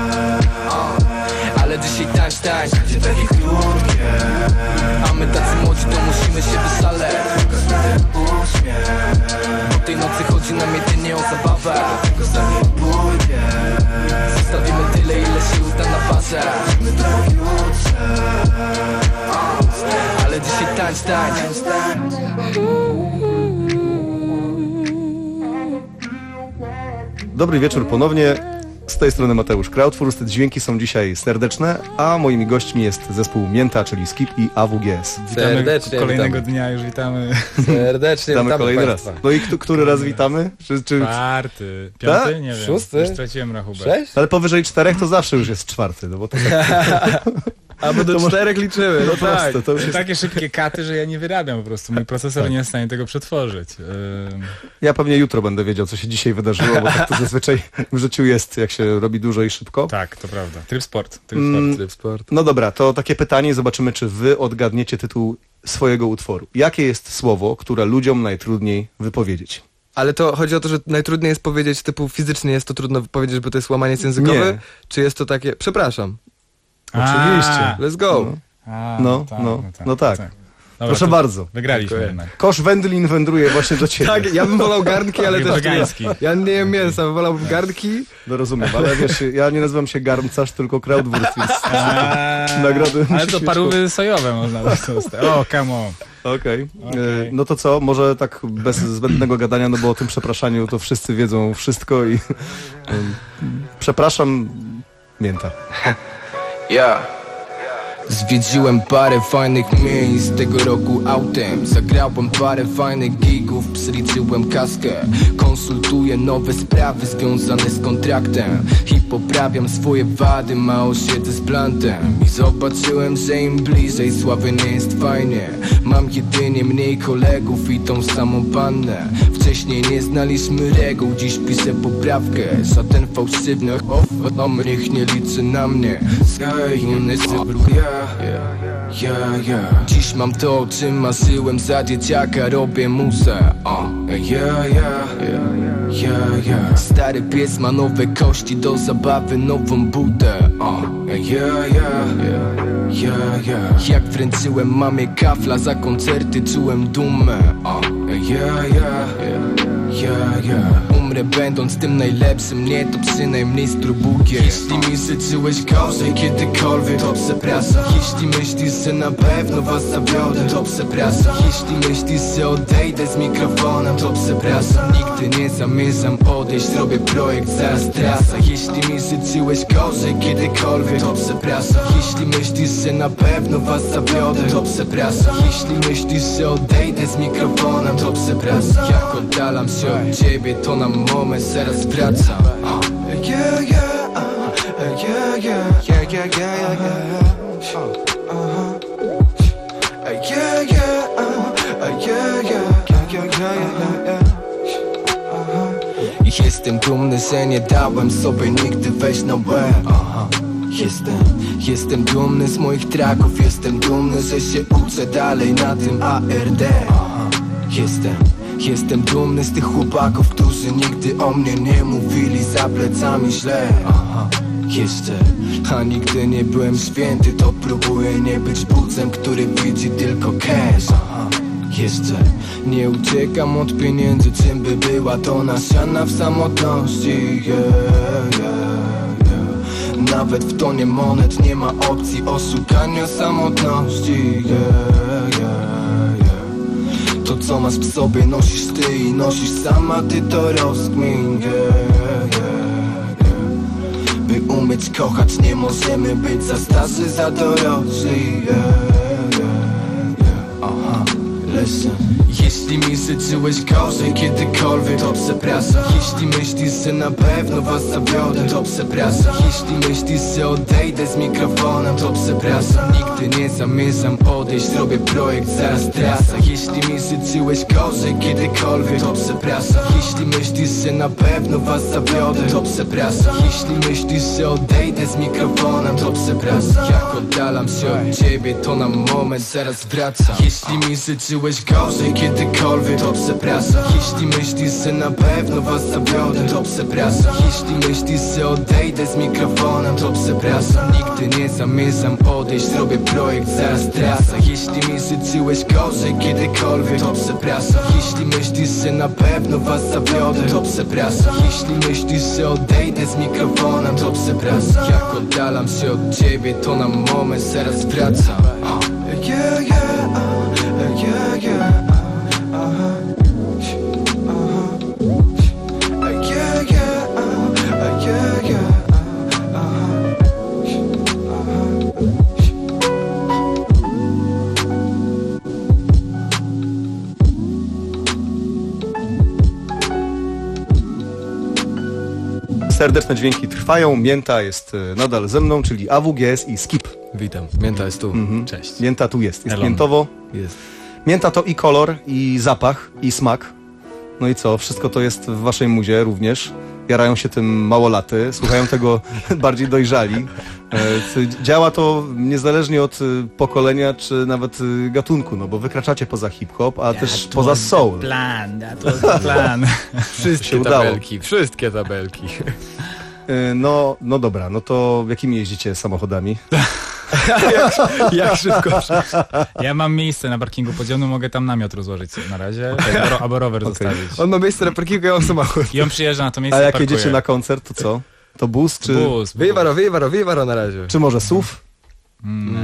Ale dzisiaj tańcz, tańcz, gdzie takie krótkie. A my tacy młodzi, to musimy się wyszaleć. Pokaż mi ten uśmiech. Po tej nocy chodzi nam jedynie o zabawę, tylko za nim pójdzie. Zostawimy tyle, ile się uda na barze. Wrócimy tu pojutrze. Ale dzisiaj tańcz, tańcz. Dobry wieczór ponownie. Z tej strony Mateusz Krautfurt. Te dźwięki są dzisiaj serdeczne, a moimi gośćmi jest zespół Mięta, czyli Skip i A W G S. Witamy serdecznie, kolejnego witamy. Dnia już witamy. Serdecznie witamy, witamy kolejny państwa. raz. No i k- który raz witamy? Czy, czy... Czwarty, piąty? Ta? Nie wiem. Szósty? Już straciłem rachubę. Sześć? Ale powyżej czterech to zawsze już jest czwarty, no bo to tak... Albo do to czterech liczymy. No tak, proste, to już jest... takie szybkie katy, że ja nie wyrabiam po prostu. Mój procesor tak. nie jest w stanie tego przetworzyć. Ja pewnie jutro będę wiedział, co się dzisiaj wydarzyło, bo tak to zazwyczaj w życiu jest, jak się robi dużo i szybko. Tak, to prawda. Tryb sport. Tryb mm, sport. Tryb sport. No dobra, to takie pytanie, zobaczymy, czy wy odgadniecie tytuł swojego utworu. Jakie jest słowo, które ludziom najtrudniej wypowiedzieć? Ale to chodzi o to, że najtrudniej jest powiedzieć, typu fizycznie jest to trudno powiedzieć, bo to jest łamaniec językowy? Nie. Czy jest to takie, przepraszam. Oczywiście. Let's go. No, A, no, tak, no, no tak. no tak. tak. Dobra, proszę bardzo. Wygraliśmy Dziękuję. jednak. Kosz wędlin wędruje właśnie do ciebie. Tak, ja bym wolał garnki, ale też wegański. Ja nie jem mięsa, wolałbym garnki. No rozumiem, ale wiesz, ja nie nazywam się garncarz, tylko Krautwurt, więc nagrody ale to parówy sojowe można dostać. O, come on. Okej, okay. okay. No to co, może tak bez zbędnego gadania, no bo o tym przepraszaniu to wszyscy wiedzą wszystko i przepraszam, Mięta. Ja zwiedziłem parę fajnych miejsc tego roku autem. Zagrałem parę fajnych gigów, przeliczyłem kaskę. Konsultuję nowe sprawy związane z kontraktem i poprawiam swoje wady, mało siedzę z blantem. I zobaczyłem, że im bliżej sławy nie jest fajnie. Mam jedynie mniej kolegów i tą samą pannę. Wcześniej nie znaliśmy reguł, dziś piszę poprawkę. Żaden fałszywny o niech nie liczy na mnie. Skajny ja, ja, ja. Dziś mam to, o czym marzyłem za dzieciaka. Robię muzę, o, ja, ja, ja, ja. Stary pies ma nowe kości, do zabawy nową budę, o, ja, ja, ja, ja. Jak wręczyłem mamie kafla za koncerty, czułem dumę, o, ja, ja, ja, ja. Umrę będąc tym najlepszym, nie to przynajmniej spróbuję. Jeśli mi życzyłeś gorzej kiedykolwiek, to przepraszam. Jeśli myślisz, że na pewno was zawiodę, to przepraszam. Jeśli myślisz, że odejdę z mikrofonem, to przepraszam. Nigdy nie zamierzam odejść, zrobię projekt, zaraz trasa. Jeśli mi życzyłeś gorzej kiedykolwiek, to przepraszam. Jeśli myślisz, że na pewno was zawiodę, to przepraszam. Jeśli myślisz, że odejdę z mikrofonem, to przepraszam. Jak oddalam się od ciebie, to na moment zaraz wracam. Yeah, yeah, yeah, yeah, yeah, yeah, yeah, yeah, yeah. Jestem dumny, że nie dałem sobie nigdy wejść na łeb. Jestem, jestem dumny z moich tracków. Jestem dumny, że się uczę dalej na tym A R D. Jestem, jestem dumny z tych chłopaków, którzy nigdy o mnie nie mówili za plecami źle. Aha. Jeszcze, a nigdy nie byłem święty, to próbuję nie być budzem, który widzi tylko cash. Aha. Jeszcze nie uciekam od pieniędzy, czym by była to nasiana w samotności, yeah, yeah, yeah. Nawet w tonie monet nie ma opcji oszukania samotności, yeah, yeah, yeah. To co masz w sobie nosisz ty i nosisz sama ty to rozkmin, yeah, yeah, yeah. By umieć kochać nie możemy być za starzy, za dorośli, yeah, yeah, yeah. Aha, listen. Jeśli mi życzyłeś gorzej kiedykolwiek, to przepraszam. Jeśli myślisz, że na pewno was zawiodę, to przepraszam. Jeśli myślisz, że odejdę z mikrofonem, to przepraszam. Nigdy nie zamierzam odejść, zrobię projekt, zaraz trasa. Jeśli mi życzyłeś gorzej kiedykolwiek, to przepraszam. Jeśli myślisz, że na pewno was zawiodę, to przepraszam. Jeśli myślisz, że odejdę z mikrofonem, to przepraszam. Jak oddalam się od ciebie, to na moment zaraz wracam. Jeśli mi życzyłeś gorzej kiedykolwiek, to przepraszam. Jeśli myślisz, że na pewno was zawiodę, to przepraszam. Jeśli myślisz, że odejdę z mikrofonem, to przepraszam. Nigdy nie zamierzam odejść, zrobię projekt, zaraz trasa. Jeśli mi życzyłeś gorzej kiedykolwiek, to przepraszam. Jeśli myślisz, że na pewno was zawiodę, to przepraszam. Jeśli myślisz, że odejdę z mikrofonem, to przepraszam. Jak oddalam się od ciebie, to na moment zaraz wracam. uh. Yeah, yeah, uh, yeah, yeah. Serdeczne dźwięki trwają, Mięta jest nadal ze mną, czyli A W G S i Skip. Witam, Mięta jest tu, mhm. Cześć. Mięta tu jest, jest Elon. miętowo. Jest. Mięta to i kolor, i zapach, i smak. No i co, wszystko to jest w waszej muzie również. Jarają się tym małolaty, słuchają tego bardziej dojrzali. Działa to niezależnie od pokolenia, czy nawet gatunku, no bo wykraczacie poza hip-hop, a też poza soul. Plan, to plan. Wszystkie tabelki, wszystkie tabelki. No, no dobra, no to jakimi jeździcie samochodami? jak, jak szybko? Ja mam miejsce na parkingu podziemnym, mogę tam namiot rozłożyć sobie na razie, albo, albo rower okay. zostawić. On ma miejsce na parkingu, ja mam samochód. I on przyjeżdża na to miejsce. A jak parkuje. jedziecie na koncert, to co? To bus, czy... Bus. Wyjwaro, wyjwaro, wyjwaro na razie. Czy może S U V? Mm.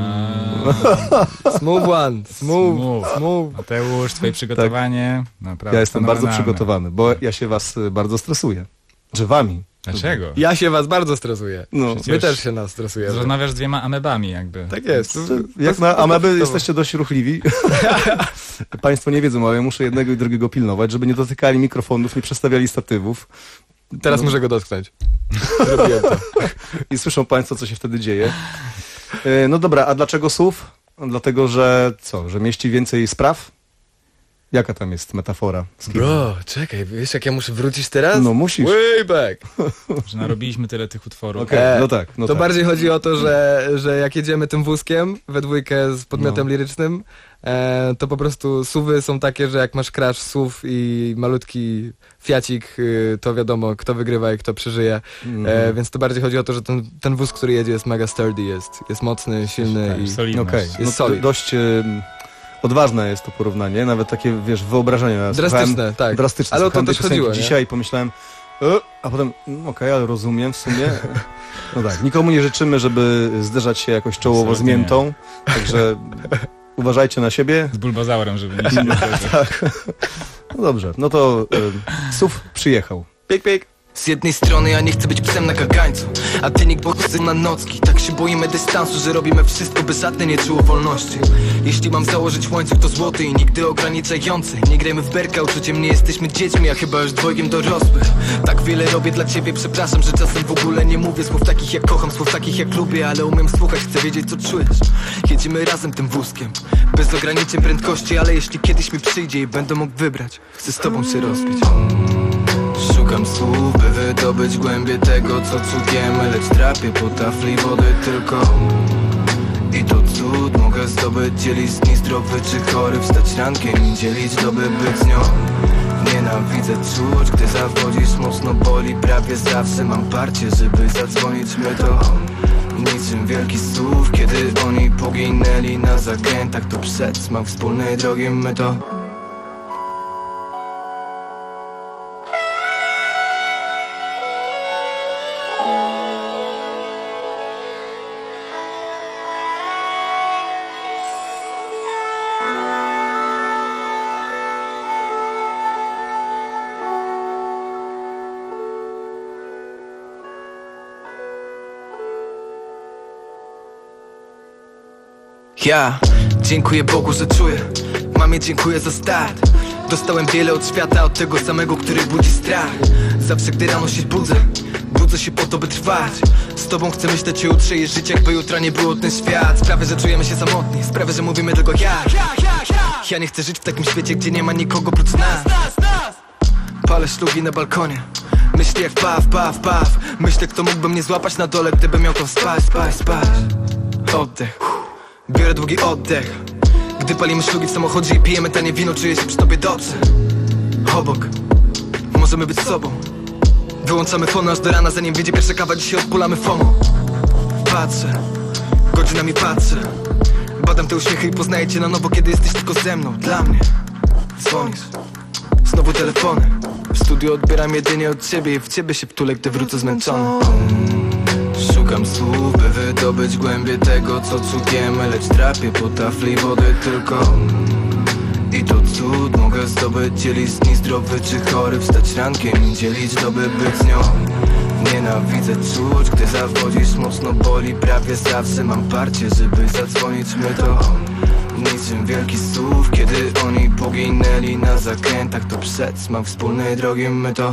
Smooth one, smooth, smooth. smooth. Mateusz, twoje przygotowanie. Tak. Naprawdę ja jestem bardzo przygotowany, bo ja się was bardzo stresuję. Że wami. Dlaczego? Ja się was bardzo stresuję. No. My też się nas stresujemy. Rozmawiasz z dwiema amebami jakby. Tak jest. To, Jak to, na ameby to, jesteście dość ruchliwi. Państwo nie wiedzą, ale ja muszę jednego i drugiego pilnować, żeby nie dotykali mikrofonów, nie przestawiali statywów. Teraz no. muszę go dotknąć. Zrobiłem to. I słyszą państwo, co się wtedy dzieje. No dobra, a dlaczego S U V? Dlatego, że co? Że mieści więcej spraw? Jaka tam jest metafora? Bro, czekaj, wiesz jak ja muszę wrócić teraz? No musisz. Way back. Że narobiliśmy tyle tych utworów. Okay, e, no tak. No to tak. bardziej chodzi o to, że, że jak jedziemy tym wózkiem we dwójkę z podmiotem no. lirycznym, e, to po prostu suwy są takie, że jak masz crash S U V i malutki fiacik, y, to wiadomo kto wygrywa i kto przeżyje. Mm. E, więc to bardziej chodzi o to, że ten, ten wóz, który jedzie jest mega sturdy, jest, jest mocny, silny tak, i solidny. Okay. Jest no solid. Dość... Y Odważne jest to porównanie, nawet takie, wiesz, wyobrażenia. Drastyczne, tak. Drastyczne. Ale o to też chodziło, dzisiaj i pomyślałem, e, a potem, okej, okay, ale rozumiem w sumie. No tak, nikomu nie życzymy, żeby zderzać się jakoś czołowo z Miętą, także uważajcie na siebie. Z bulbazaurem, żeby nie się nie tak. No dobrze, no to e, S U V przyjechał. Pik, pik. Z jednej strony ja nie chcę być psem na kagańcu, a ty nikt boksy na nocki. Tak się boimy dystansu, że robimy wszystko, by żadne nie czuło wolności. Jeśli mam założyć łańcuch to złoty i nigdy ograniczający. Nie grajmy w berka, uczuciem nie jesteśmy dziećmi, a chyba już dwojgiem dorosłych. Tak wiele robię dla ciebie, przepraszam, że czasem w ogóle nie mówię słów takich jak kocham, słów takich jak lubię, ale umiem słuchać, chcę wiedzieć co czujesz. Jedziemy razem tym wózkiem, bez ograniczeń prędkości, ale jeśli kiedyś mi przyjdzie i będę mógł wybrać, chcę z tobą się rozbić. Szukam słów, by wydobyć głębię tego, co czujemy, lecz trapię po tafli wody tylko. I to cud, mogę zdobyć, dzielić dni zdrowy czy chory, wstać rankiem i dzielić doby być nią. Nienawidzę czuć, gdy zawodzisz, mocno boli prawie zawsze. Mam parcie, żeby zadzwonić, my to Niczym wielki słów, kiedy oni poginęli na zakrętach. To przedsmak wspólnej drogi, my to ja dziękuję Bogu, że czuję. Mamie dziękuję za start. Dostałem wiele od świata, od tego samego, który budzi strach. Zawsze gdy rano się budzę, budzę się po to, by trwać. Z tobą chcę myśleć o jutrze i żyć, jakby jutra nie było ten świat. Sprawia, że czujemy się samotni, sprawia, że mówimy tylko ja. Ja nie chcę żyć w takim świecie, gdzie nie ma nikogo prócz nas. Palę szlugi na balkonie, myślę jak paw, paw, paw. Myślę, kto mógłby mnie złapać na dole, gdybym miał tam spać, spać, spać. Oddech, biorę długi oddech. Gdy palimy szlugi w samochodzie i pijemy tanie wino, czuję się przy tobie dobrze. Obok, możemy być sobą. Wyłączamy fono aż do rana, zanim wyjdzie pierwsza kawa, dzisiaj odpulamy FOMO. Patrzę, godzinami patrzę. Badam te uśmiechy i poznaję cię na nowo, kiedy jesteś tylko ze mną. Dla mnie dzwonisz, znowu telefony. W studiu odbieram jedynie od ciebie i w ciebie się wtulę, gdy wrócę zmęczony. Szukam słów, by wydobyć głębię tego, co czukiemy, lecz trapię po tafli wody tylko. I to cud, mogę zdobyć, dzielić dni zdrowy czy chory. Wstać rankiem i dzielić doby, być z nią. Nienawidzę czuć, gdy zawodzisz, mocno boli. Prawie zawsze mam parcie, żeby zadzwonić, my to niczym wielki słów, kiedy oni poginęli na zakrętach. To przedsmak wspólnej drogi, my to.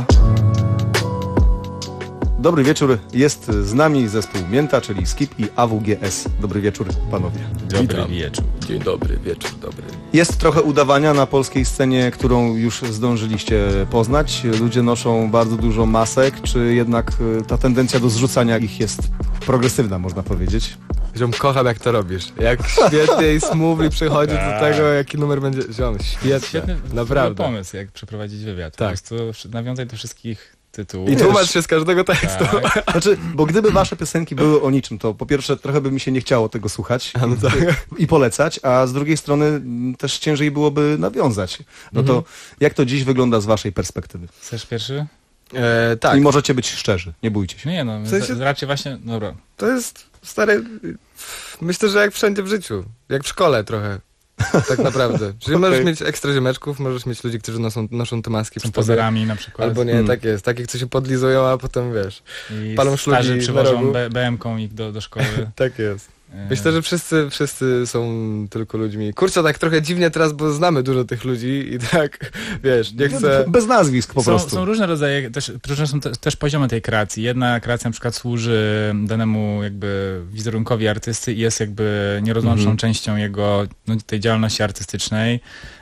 Dobry wieczór, jest z nami zespół Mięta, czyli Skip i A W G S. Dobry wieczór, panowie. Dobry Witam. wieczór. Dzień dobry, wieczór dobry. Jest trochę udawania na polskiej scenie, którą już zdążyliście poznać. Ludzie noszą bardzo dużo masek, czy jednak ta tendencja do zrzucania ich jest progresywna, można powiedzieć? Ziom, kocham jak to robisz. Jak świetnie i smoothly przychodzi do tego, jaki numer będzie. Ziom, świetnie, Świetny, naprawdę. pomysł, jak przeprowadzić wywiad. Tak. Po prostu nawiązaj do wszystkich tytułów. I tłumacz się z każdego tekstu. Tak. Znaczy, bo gdyby wasze piosenki były o niczym, to po pierwsze trochę by mi się nie chciało tego słuchać no tak. i polecać, a z drugiej strony też ciężej byłoby nawiązać. No to Mhm. jak to dziś wygląda z waszej perspektywy? Chcesz pierwszy? E, tak. I możecie być szczerzy, nie bójcie się. Nie no, W sensie- z- raczej właśnie, dobra. To jest, stary, myślę, że jak wszędzie w życiu. Jak w szkole trochę. Tak naprawdę. Czyli Okay. możesz mieć ekstra ziomeczków, możesz mieć ludzi, którzy noszą, noszą te maski. Są przy tobie. pozerami na przykład. Albo nie, Hmm. tak jest. Takich, co się podlizują, a potem wiesz, I palą szlugi starzy na przywożą rogu. B- BM-ką ich do, do szkoły. Tak jest. E, Myślę, że wszyscy, wszyscy są tylko ludźmi. Kurczę, tak trochę dziwnie teraz, bo znamy dużo tych ludzi i tak, wiesz, nie chcę... Bez nazwisk po są, prostu. są różne rodzaje, też, różne są te, też poziomy tej kreacji. Jedna kreacja na przykład służy danemu jakby wizerunkowi artysty i jest jakby nierozłączną Mhm. częścią jego, no, tej działalności artystycznej.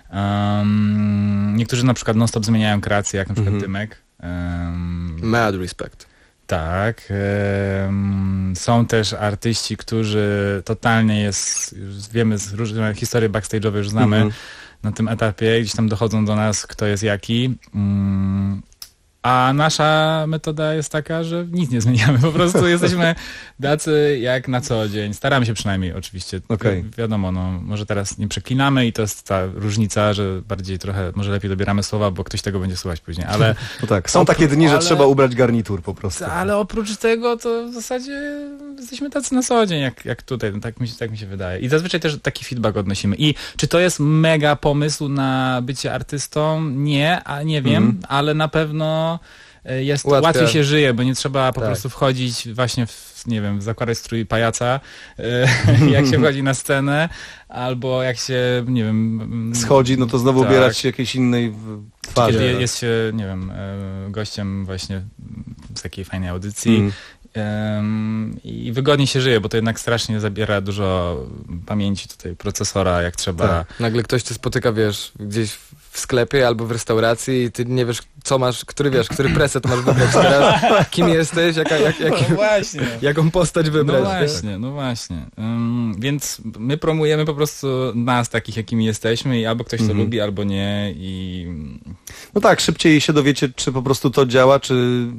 Um, niektórzy na przykład non-stop zmieniają kreację, jak na przykład Mhm. Dymek. Um, Mad respect. tak. em, są też artyści, którzy totalnie jest, już wiemy z różnych historii backstage'owe już znamy Mhm. na tym etapie, gdzieś tam dochodzą do nas, kto jest jaki. Mm, a nasza metoda jest taka, że nic nie zmieniamy. Po prostu jesteśmy tacy jak na co dzień. Staramy się przynajmniej oczywiście. Okej. Wi- Wiadomo, no, może teraz nie przeklinamy i to jest ta różnica, że bardziej trochę, może lepiej dobieramy słowa, bo ktoś tego będzie słuchać później, ale... No tak, są takie dni, że ale- trzeba ubrać garnitur po prostu. Ale oprócz tego to w zasadzie jesteśmy tacy na co dzień, jak, jak tutaj, no, tak, mi się, tak mi się wydaje. I zazwyczaj też taki feedback odnosimy. I czy to jest mega pomysł na bycie artystą? Nie, a nie wiem, Mhm. ale na pewno e, jest Łatwiej. łatwiej się żyje, bo nie trzeba po Tak. prostu wchodzić właśnie w, nie wiem, zakładać strój pajaca, e, jak się wchodzi na scenę, albo jak się, nie wiem... mm, Schodzi, no to znowu tak. ubierać się jakiejś innej w- twarzy. Kiedy jest się, nie wiem, e, gościem właśnie z takiej fajnej audycji, Mm. Ym, i wygodnie się żyje, bo to jednak strasznie zabiera dużo pamięci tutaj procesora, jak trzeba. Tak. Nagle ktoś cię spotyka, wiesz, gdzieś w sklepie albo w restauracji i ty nie wiesz, co masz, który wiesz, który preset masz wybrać teraz, kim jesteś, jaka, jak, jak, No właśnie. jaką postać wybrać. No nie? właśnie, no właśnie. Ym, więc my promujemy po prostu nas takich, jakimi jesteśmy i albo ktoś to Mhm. lubi, albo nie i... No tak, szybciej się dowiecie, czy po prostu to działa, czy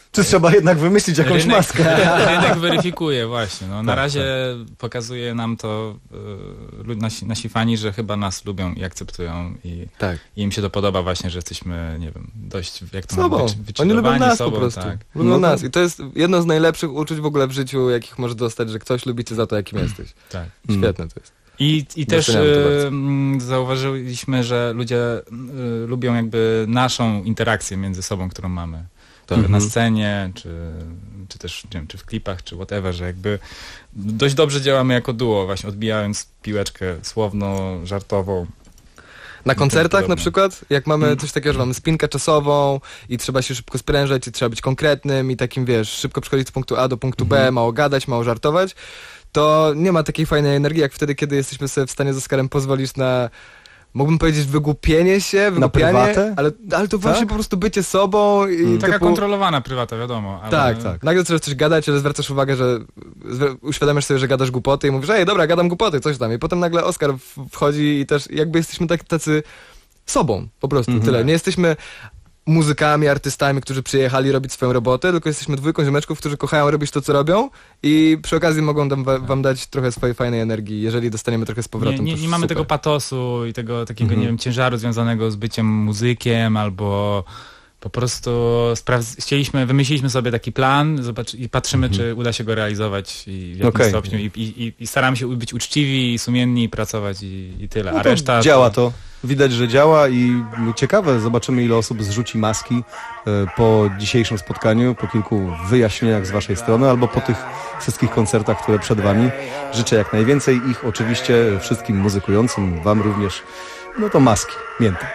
Czy trzeba jednak wymyślić jakąś rynek, maskę? Rynek weryfikuje właśnie. No, na tak, razie tak. pokazuje nam to y, nasi, nasi fani, że chyba nas lubią i akceptują i, tak. i im się to podoba właśnie, że jesteśmy, nie wiem, dość jak to sobą. Oni lubią nas sobą, po prostu. Tak. Lubią no, nas i to jest jedno z najlepszych uczuć w ogóle w życiu, jakich możesz dostać, że ktoś lubi cię za to, jakim jesteś. Tak. Świetne to jest. I, i też y, zauważyliśmy, że ludzie y, lubią jakby naszą interakcję między sobą, którą mamy. Tak. Na scenie, czy, czy też nie wiem, czy w klipach, czy whatever, że jakby dość dobrze działamy jako duo, właśnie odbijając piłeczkę słowną, żartową. Na koncertach na przykład, jak mamy coś takiego, że mamy spinkę czasową i trzeba się szybko sprężać i trzeba być konkretnym i takim, wiesz, szybko przechodzić z punktu A do punktu B, mhm. mało gadać, mało żartować, to nie ma takiej fajnej energii, jak wtedy, kiedy jesteśmy sobie w stanie z Oskarem pozwolić na, mógłbym powiedzieć, wygłupienie się, wygłupianie, ale, ale to właśnie tak? po prostu bycie sobą. I mm. Taka typu... kontrolowana prywata, wiadomo. Ale... Tak, tak. Nagle zaczynasz coś gadać, ale zwracasz uwagę, że uświadamiasz sobie, że gadasz głupoty i mówisz, ej, dobra, gadam głupoty, coś tam. I potem nagle Oskar wchodzi i też jakby jesteśmy tak, tacy sobą, po prostu, mm-hmm. tyle. Nie jesteśmy muzykami, artystami, którzy przyjechali robić swoją robotę, tylko jesteśmy dwójką ziomeczków, którzy kochają robić to, co robią i przy okazji mogą wam, wam dać trochę swojej fajnej energii, jeżeli dostaniemy trochę z powrotem. Nie, nie, nie mamy super. tego patosu i tego takiego, mhm. nie wiem, ciężaru związanego z byciem muzykiem albo po prostu sprawdz- chcieliśmy, wymyśliliśmy sobie taki plan zobacz, i patrzymy, mhm. czy uda się go realizować i w jakim okay. stopniu I, i, i staramy się być uczciwi i sumienni i pracować i, i tyle. No a reszta działa to. Widać, że działa i ciekawe, zobaczymy, ile osób zrzuci maski po dzisiejszym spotkaniu, po kilku wyjaśnieniach z waszej strony, albo po tych wszystkich koncertach, które przed wami. Życzę jak najwięcej ich, oczywiście wszystkim muzykującym, wam również. No to maski, mięta.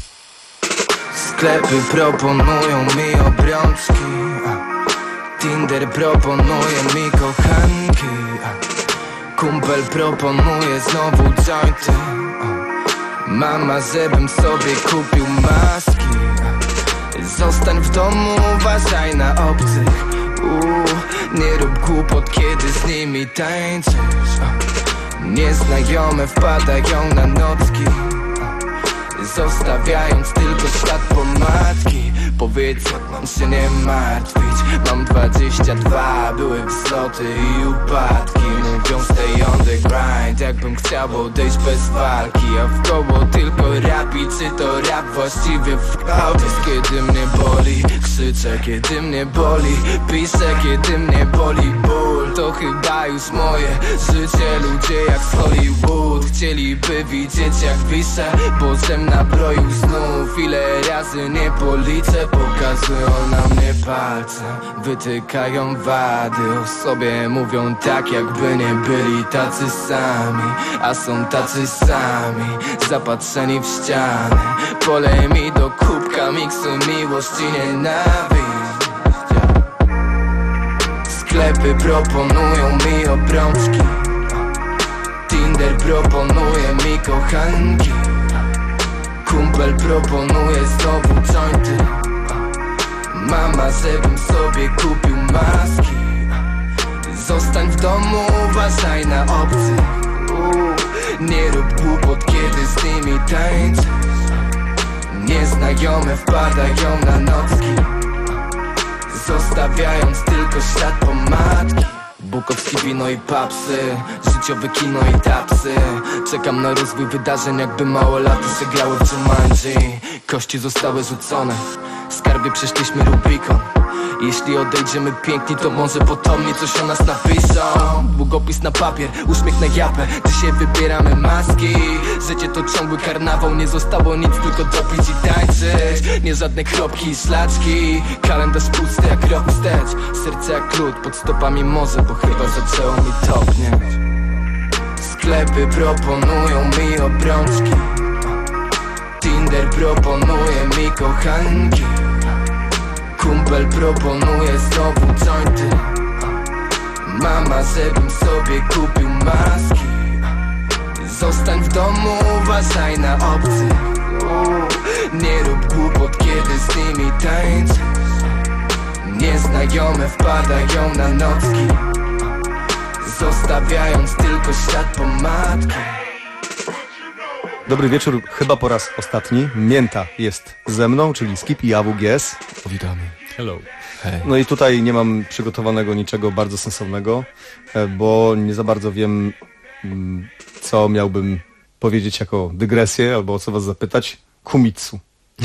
Sklepy proponują mi obrączki, Tinder proponuje mi kochanki, kumpel proponuje znowu jointy. Mama, żebym sobie kupił maski. Zostań w domu, uważaj na obcych. Uuu, nie rób głupot, kiedy z nimi tańczysz. Nieznajome wpadają na nocki, zostawiając tylko ślad pomadki. Powiedz, mam się nie martwić. Mam dwadzieścia dwa, były wzloty i upadki. Mówią stay on the grind, jakbym chciał odejść bez walki. A w koło tylko rap i czy to rap właściwie w autyzm. Kiedy mnie boli, krzyczę kiedy mnie boli, piszę kiedy mnie boli ból. To chyba już moje życie, ludzie jak z Hollywood chcieliby widzieć jak wiszę, bo żem nabroił znów. Ile razy nie policzę, pokazują na mnie palce, wytykają wady, o sobie mówią tak jakby nie byli tacy sami, a są tacy sami, zapatrzeni w ścianę. Polej mi do kubka miksu miłość i nienawiść. Sklepy proponują mi obrączki, Tinder proponuje mi kochanki, kumpel proponuje znowu jointy. Mama, żebym sobie kupił maski. Zostań w domu, uważaj na obcych. Uuu, nie rób głupot, kiedy z nimi tańczysz. Nieznajome wpadają na nocki, zostawiając tylko ślad pomadki. Bukowski, wino i papsy, życiowe kino i tapsy. Czekam na rozwój wydarzeń, jakby małe laty się grały w Jumanji. Kości zostały rzucone, w skarbie przeszliśmy Rubikon. Jeśli odejdziemy piękni, to może potomni coś o nas napiszą. Długopis na papier, uśmiech na japę. Dzisiaj wybieramy maski. Życie to ciągły karnawał, nie zostało nic, tylko dopić i tańczyć. Nie żadne kropki i szlaczki, kalendarz pusty jak rok wstecz. Serce jak lód, pod stopami morze, bo chyba zaczęło mi topnieć. Sklepy proponują mi obrączki, Tinder proponuje mi kochanki, kumpel proponuje znowu jointy. Mama, żebym sobie kupił maski. Zostań w domu, uważaj na obcych. Nie rób głupot, kiedy z nimi tańczysz. Nieznajome wpadają na nocki, zostawiając tylko ślad pomadki. Dobry wieczór, chyba po raz ostatni. Mięta jest ze mną, czyli Skip i A W G S. Witamy. Hello. Hej. No i tutaj nie mam przygotowanego niczego bardzo sensownego, bo nie za bardzo wiem, co miałbym powiedzieć jako dygresję, albo o co was zapytać. Kumitsu.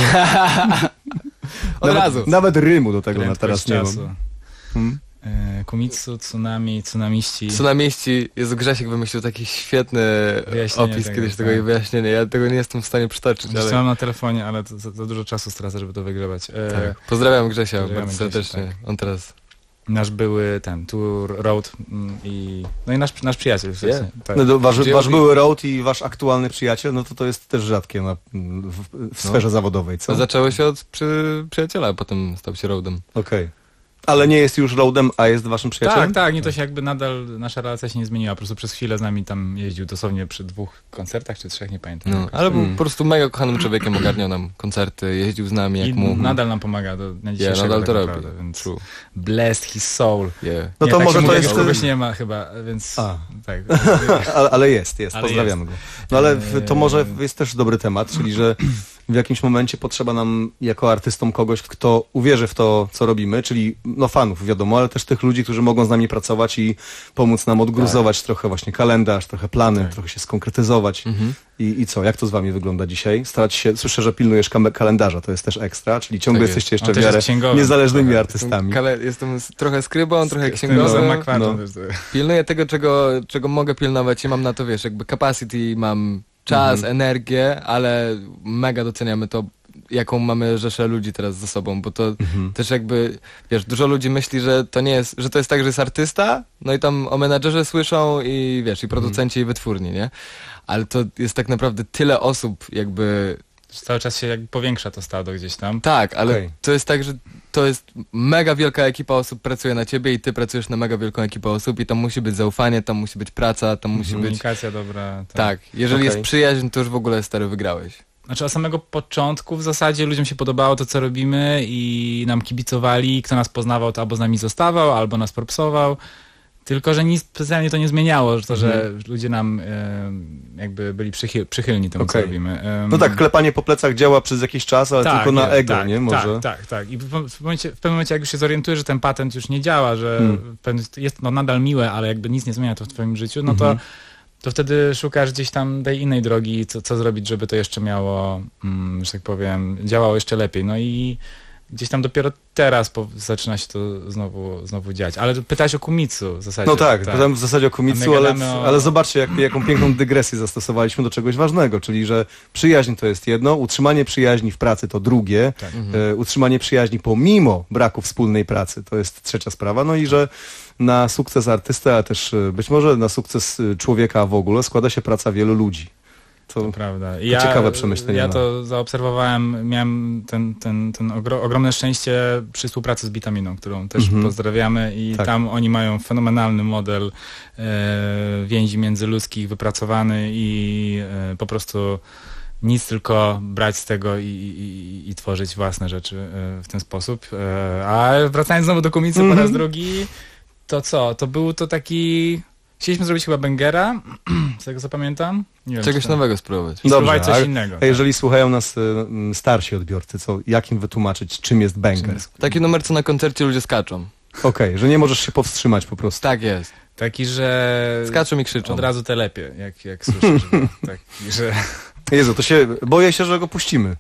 Od nawet, razu. Nawet rymu do tego na teraz nie czasu. mam. Hmm? E, Kumitsu, tsunami, tsunamiści. Tsunamiści, Jezu, Grzesiek wymyślił taki świetny Wyjaśnienie opis tego, kiedyś tego tak. i wyjaśnienie. Ja tego nie jestem w stanie przytoczyć. Zresztą Ale... mam na telefonie, ale to za, za dużo czasu stracę, żeby to wygrzebać. E, Tak. Pozdrawiam Grzesia pozdrawiamy bardzo Grzesia, serdecznie. tak. On teraz... Nasz były ten tour, road mm, i no i nasz, nasz przyjaciel w sensie. Yeah. Tak. No, to wasz, Gdzie wasz robi- były road i wasz aktualny przyjaciel, no to to jest też rzadkie na, w, w sferze No. zawodowej, co? To zaczęło się od przy, przyjaciela, a potem stał się roadem. Okej. Ale nie jest już roadem, a jest waszym przyjacielem? Tak, tak, nie to się jakby nadal, nasza relacja się nie zmieniła, po prostu przez chwilę z nami tam jeździł dosłownie przy dwóch koncertach czy trzech, nie pamiętam. No, ale był Mm. po prostu mega kochanym człowiekiem, ogarniał nam koncerty, jeździł z nami jak I mu... nadal nam pomaga do na Yeah, dzisiejszego nadal to tak robi. naprawdę, więc True. blessed his soul. Yeah. No Nie, to tak może się to mówi, jest- że kogoś nie ma chyba, więc A. tak. ale, ale jest, jest, Ale pozdrawiamy jest. go. No ale w, to Eee. może jest też dobry temat, czyli że w jakimś momencie potrzeba nam jako artystom kogoś, kto uwierzy w to, co robimy, czyli no fanów wiadomo, ale też tych ludzi, którzy mogą z nami pracować i pomóc nam odgruzować Tak. trochę właśnie kalendarz, trochę plany, trochę się skonkretyzować. Mhm. I, I co, jak to z wami wygląda dzisiaj? Starać się, słyszę, że pilnujesz kam- kalendarza, to jest też ekstra, czyli ciągle Tak jest. jesteście jeszcze On w też miarę jest księgowym. niezależnymi Trochę. artystami. Kale, jestem s- trochę skrybą, trochę Księgowym księgowym. makwarą no. też. Pilnuję tego, czego, czego mogę pilnować i mam na to, wiesz, jakby capacity, mam czas, Mhm. energię, ale mega doceniamy to, jaką mamy rzeszę ludzi teraz ze sobą, bo to Mhm. też jakby, wiesz, dużo ludzi myśli, że to nie jest, że to jest tak, że jest artysta, no i tam o menadżerze słyszą i wiesz, i producenci i wytwórni, nie? Ale to jest tak naprawdę tyle osób jakby... Cały czas się jakby powiększa to stado gdzieś tam. Tak, ale Okej. to jest tak, że to jest mega wielka ekipa osób pracuje na ciebie i ty pracujesz na mega wielką ekipę osób i tam musi być zaufanie, tam musi być praca, tam musi być... Komunikacja dobra. Tak, jeżeli Okej. jest przyjaźń, to już w ogóle stary wygrałeś. Znaczy od samego początku w zasadzie ludziom się podobało to, co robimy i nam kibicowali. Kto nas poznawał, to albo z nami zostawał, albo nas propsował. Tylko, że nic specjalnie to nie zmieniało, że to, że ludzie nam e, jakby byli przychyl, przychylni temu, Okej. co robimy. Em, No tak, klepanie po plecach działa przez jakiś czas, ale tak, tylko na jest, ego, tak, nie? Może. Tak, tak, tak. I w, w, momencie, w pewnym momencie, jak już się zorientuję, że ten patent już nie działa, że Hmm. w pewnym, jest no, nadal miłe, ale jakby nic nie zmienia to w twoim życiu, no Mhm. to, to wtedy szukasz gdzieś tam tej innej drogi, co, co zrobić, żeby to jeszcze miało, mm, że tak powiem, działało jeszcze lepiej. No i gdzieś tam dopiero teraz po, zaczyna się to znowu, znowu dziać. Ale pytałeś o Kumitsu w zasadzie. No tak, pytam w zasadzie o A Kumitsu, my ale, gadamy o- ale zobaczcie, jak, jaką piękną dygresję zastosowaliśmy do czegoś ważnego, czyli że przyjaźń to jest jedno, utrzymanie przyjaźni w pracy to drugie, Tak. e, utrzymanie przyjaźni pomimo braku wspólnej pracy to jest trzecia sprawa, no i że na sukces artysty, a też e, być może na sukces e, człowieka w ogóle składa się praca wielu ludzi. To, To prawda. to ciekawe przemyślenie. Ja no. to zaobserwowałem, miałem ten, ten, ten ogro, ogromne szczęście przy współpracy z Bitaminą, którą też Mhm. pozdrawiamy i Tak. tam oni mają fenomenalny model e, więzi międzyludzkich wypracowany i e, po prostu nic, tylko brać z tego i, i, i tworzyć własne rzeczy e, w ten sposób. E, a wracając znowu do Kumitsu po raz Mhm. drugi, to co? To był to taki... Chcieliśmy zrobić chyba bangera, z tego co pamiętam. Nie wiem, Czegoś czy to- nowego spróbować. I spróbować coś a- innego. A jeżeli słuchają nas e, m, starsi odbiorcy, co, jak im wytłumaczyć, czym jest banger? Taki numer, co na koncercie ludzie skaczą. Okej, że nie możesz się powstrzymać po prostu. Tak jest. Taki, że... Skaczą i krzyczą. Od razu telepie, jak, jak słyszysz. go. Taki, że... Jezu, to się, boję się, że go puścimy.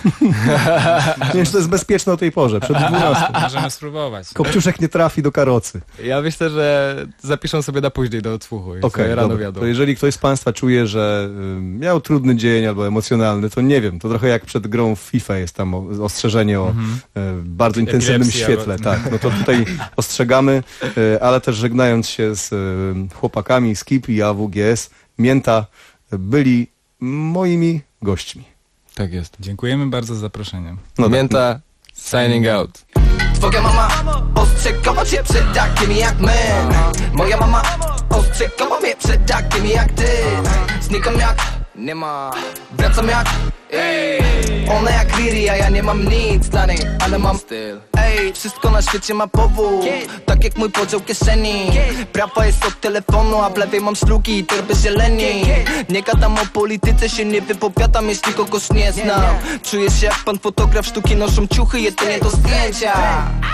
Nie wiem, czy to jest bezpieczne o tej porze, przed dwunastą. Możemy spróbować. Kopciuszek nie trafi do karocy. Ja myślę, że zapiszą sobie na później do odsłuchu. i Okej, sobie rano dobra. wiadomo. To jeżeli ktoś z Państwa czuje, że y, miał trudny dzień albo emocjonalny, to nie wiem, to trochę jak przed grą w FIFA jest tam o, ostrzeżenie o Mhm. y, bardzo intensywnym Epilepsji świetle. albo- Tak, no to tutaj ostrzegamy, y, ale też żegnając się z y, chłopakami z K I P i A W G S, Mięta byli moimi gośćmi. Tak jest. Dziękujemy bardzo za zaproszenie. No Mięta, signing out. Twoja mama ostrzegała cię przed takimi jak my. Moja mama ostrzegała mnie przed takimi jak ty. Znikam jak nie ma, wracam jak ej. Ona jak Riri, a ja nie mam nic dla niej, ale mam styl. Ej, wszystko na świecie ma powód, tak jak mój podział kieszeni. Prawa jest od telefonu, a w lewej mam szluki i torby zieleni. Nie gadam o polityce, się nie wypowiadam, jeśli kogoś nie znam. Czuję się jak pan fotograf, sztuki noszą ciuchy, jedynie do zdjęcia.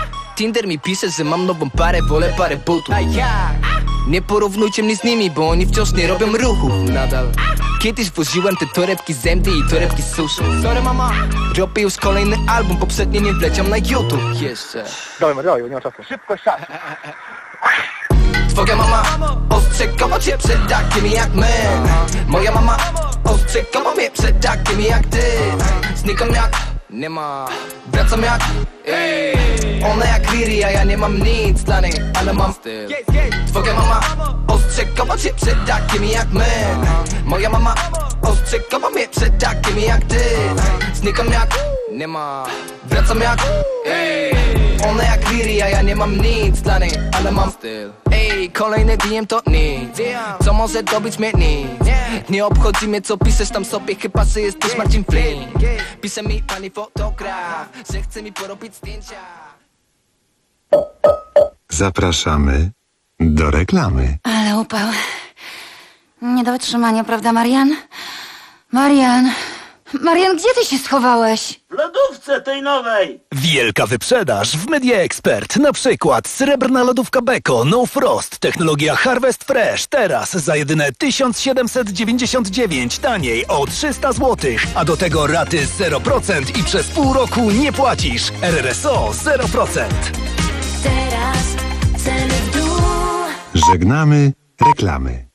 Tinder mi pisze, że mam nową parę, wolę parę butów. Nie porównujcie mnie z nimi, bo oni wciąż nie robią ruchów nadal. Kiedyś woziłem te torebki z M D i torebki z sushi. Sorry mama. Robię już kolejny album, poprzednie nie wleciał na YouTube jeszcze. Dawaj Mario, nie ma czasu. Szybko, czas. Twoja mama ostrzegała cię przed takimi jak my. Moja mama ostrzegała mnie przed takimi jak ty. Znikam jak nie ma, wracam jak ej. Ona jak Riri, a ja nie mam nic dla niej, ale mam styl. Twoja mama ostrzegała cię przed takimi jak my. Moja mama ostrzegała mnie przed takimi jak ty. Znikam jak nie ma, wracam jak ej. Ona jak Riri, a ja nie mam nic dla niej, ale mam styl. Ej, kolejny D M to nic, co może dobić mnie nic. Nie obchodzi mnie co piszesz tam sobie, chyba że jesteś Marcin Flynn. Pisze mi pani fotograf, że chce mi porobić zdjęcia. Zapraszamy do reklamy. Ale upał. Nie do wytrzymania, prawda, Marian? Marian... Marian, gdzie ty się schowałeś? W lodówce tej nowej! Wielka wyprzedaż w Media Expert. Na przykład srebrna lodówka Beko No Frost. Technologia Harvest Fresh. Teraz za jedyne tysiąc siedemset dziewięćdziesiąt dziewięć. Taniej o trzysta złotych. A do tego raty zero procent i przez pół roku nie płacisz. R R S O zero procent. Teraz ceny w dół. Żegnamy reklamy.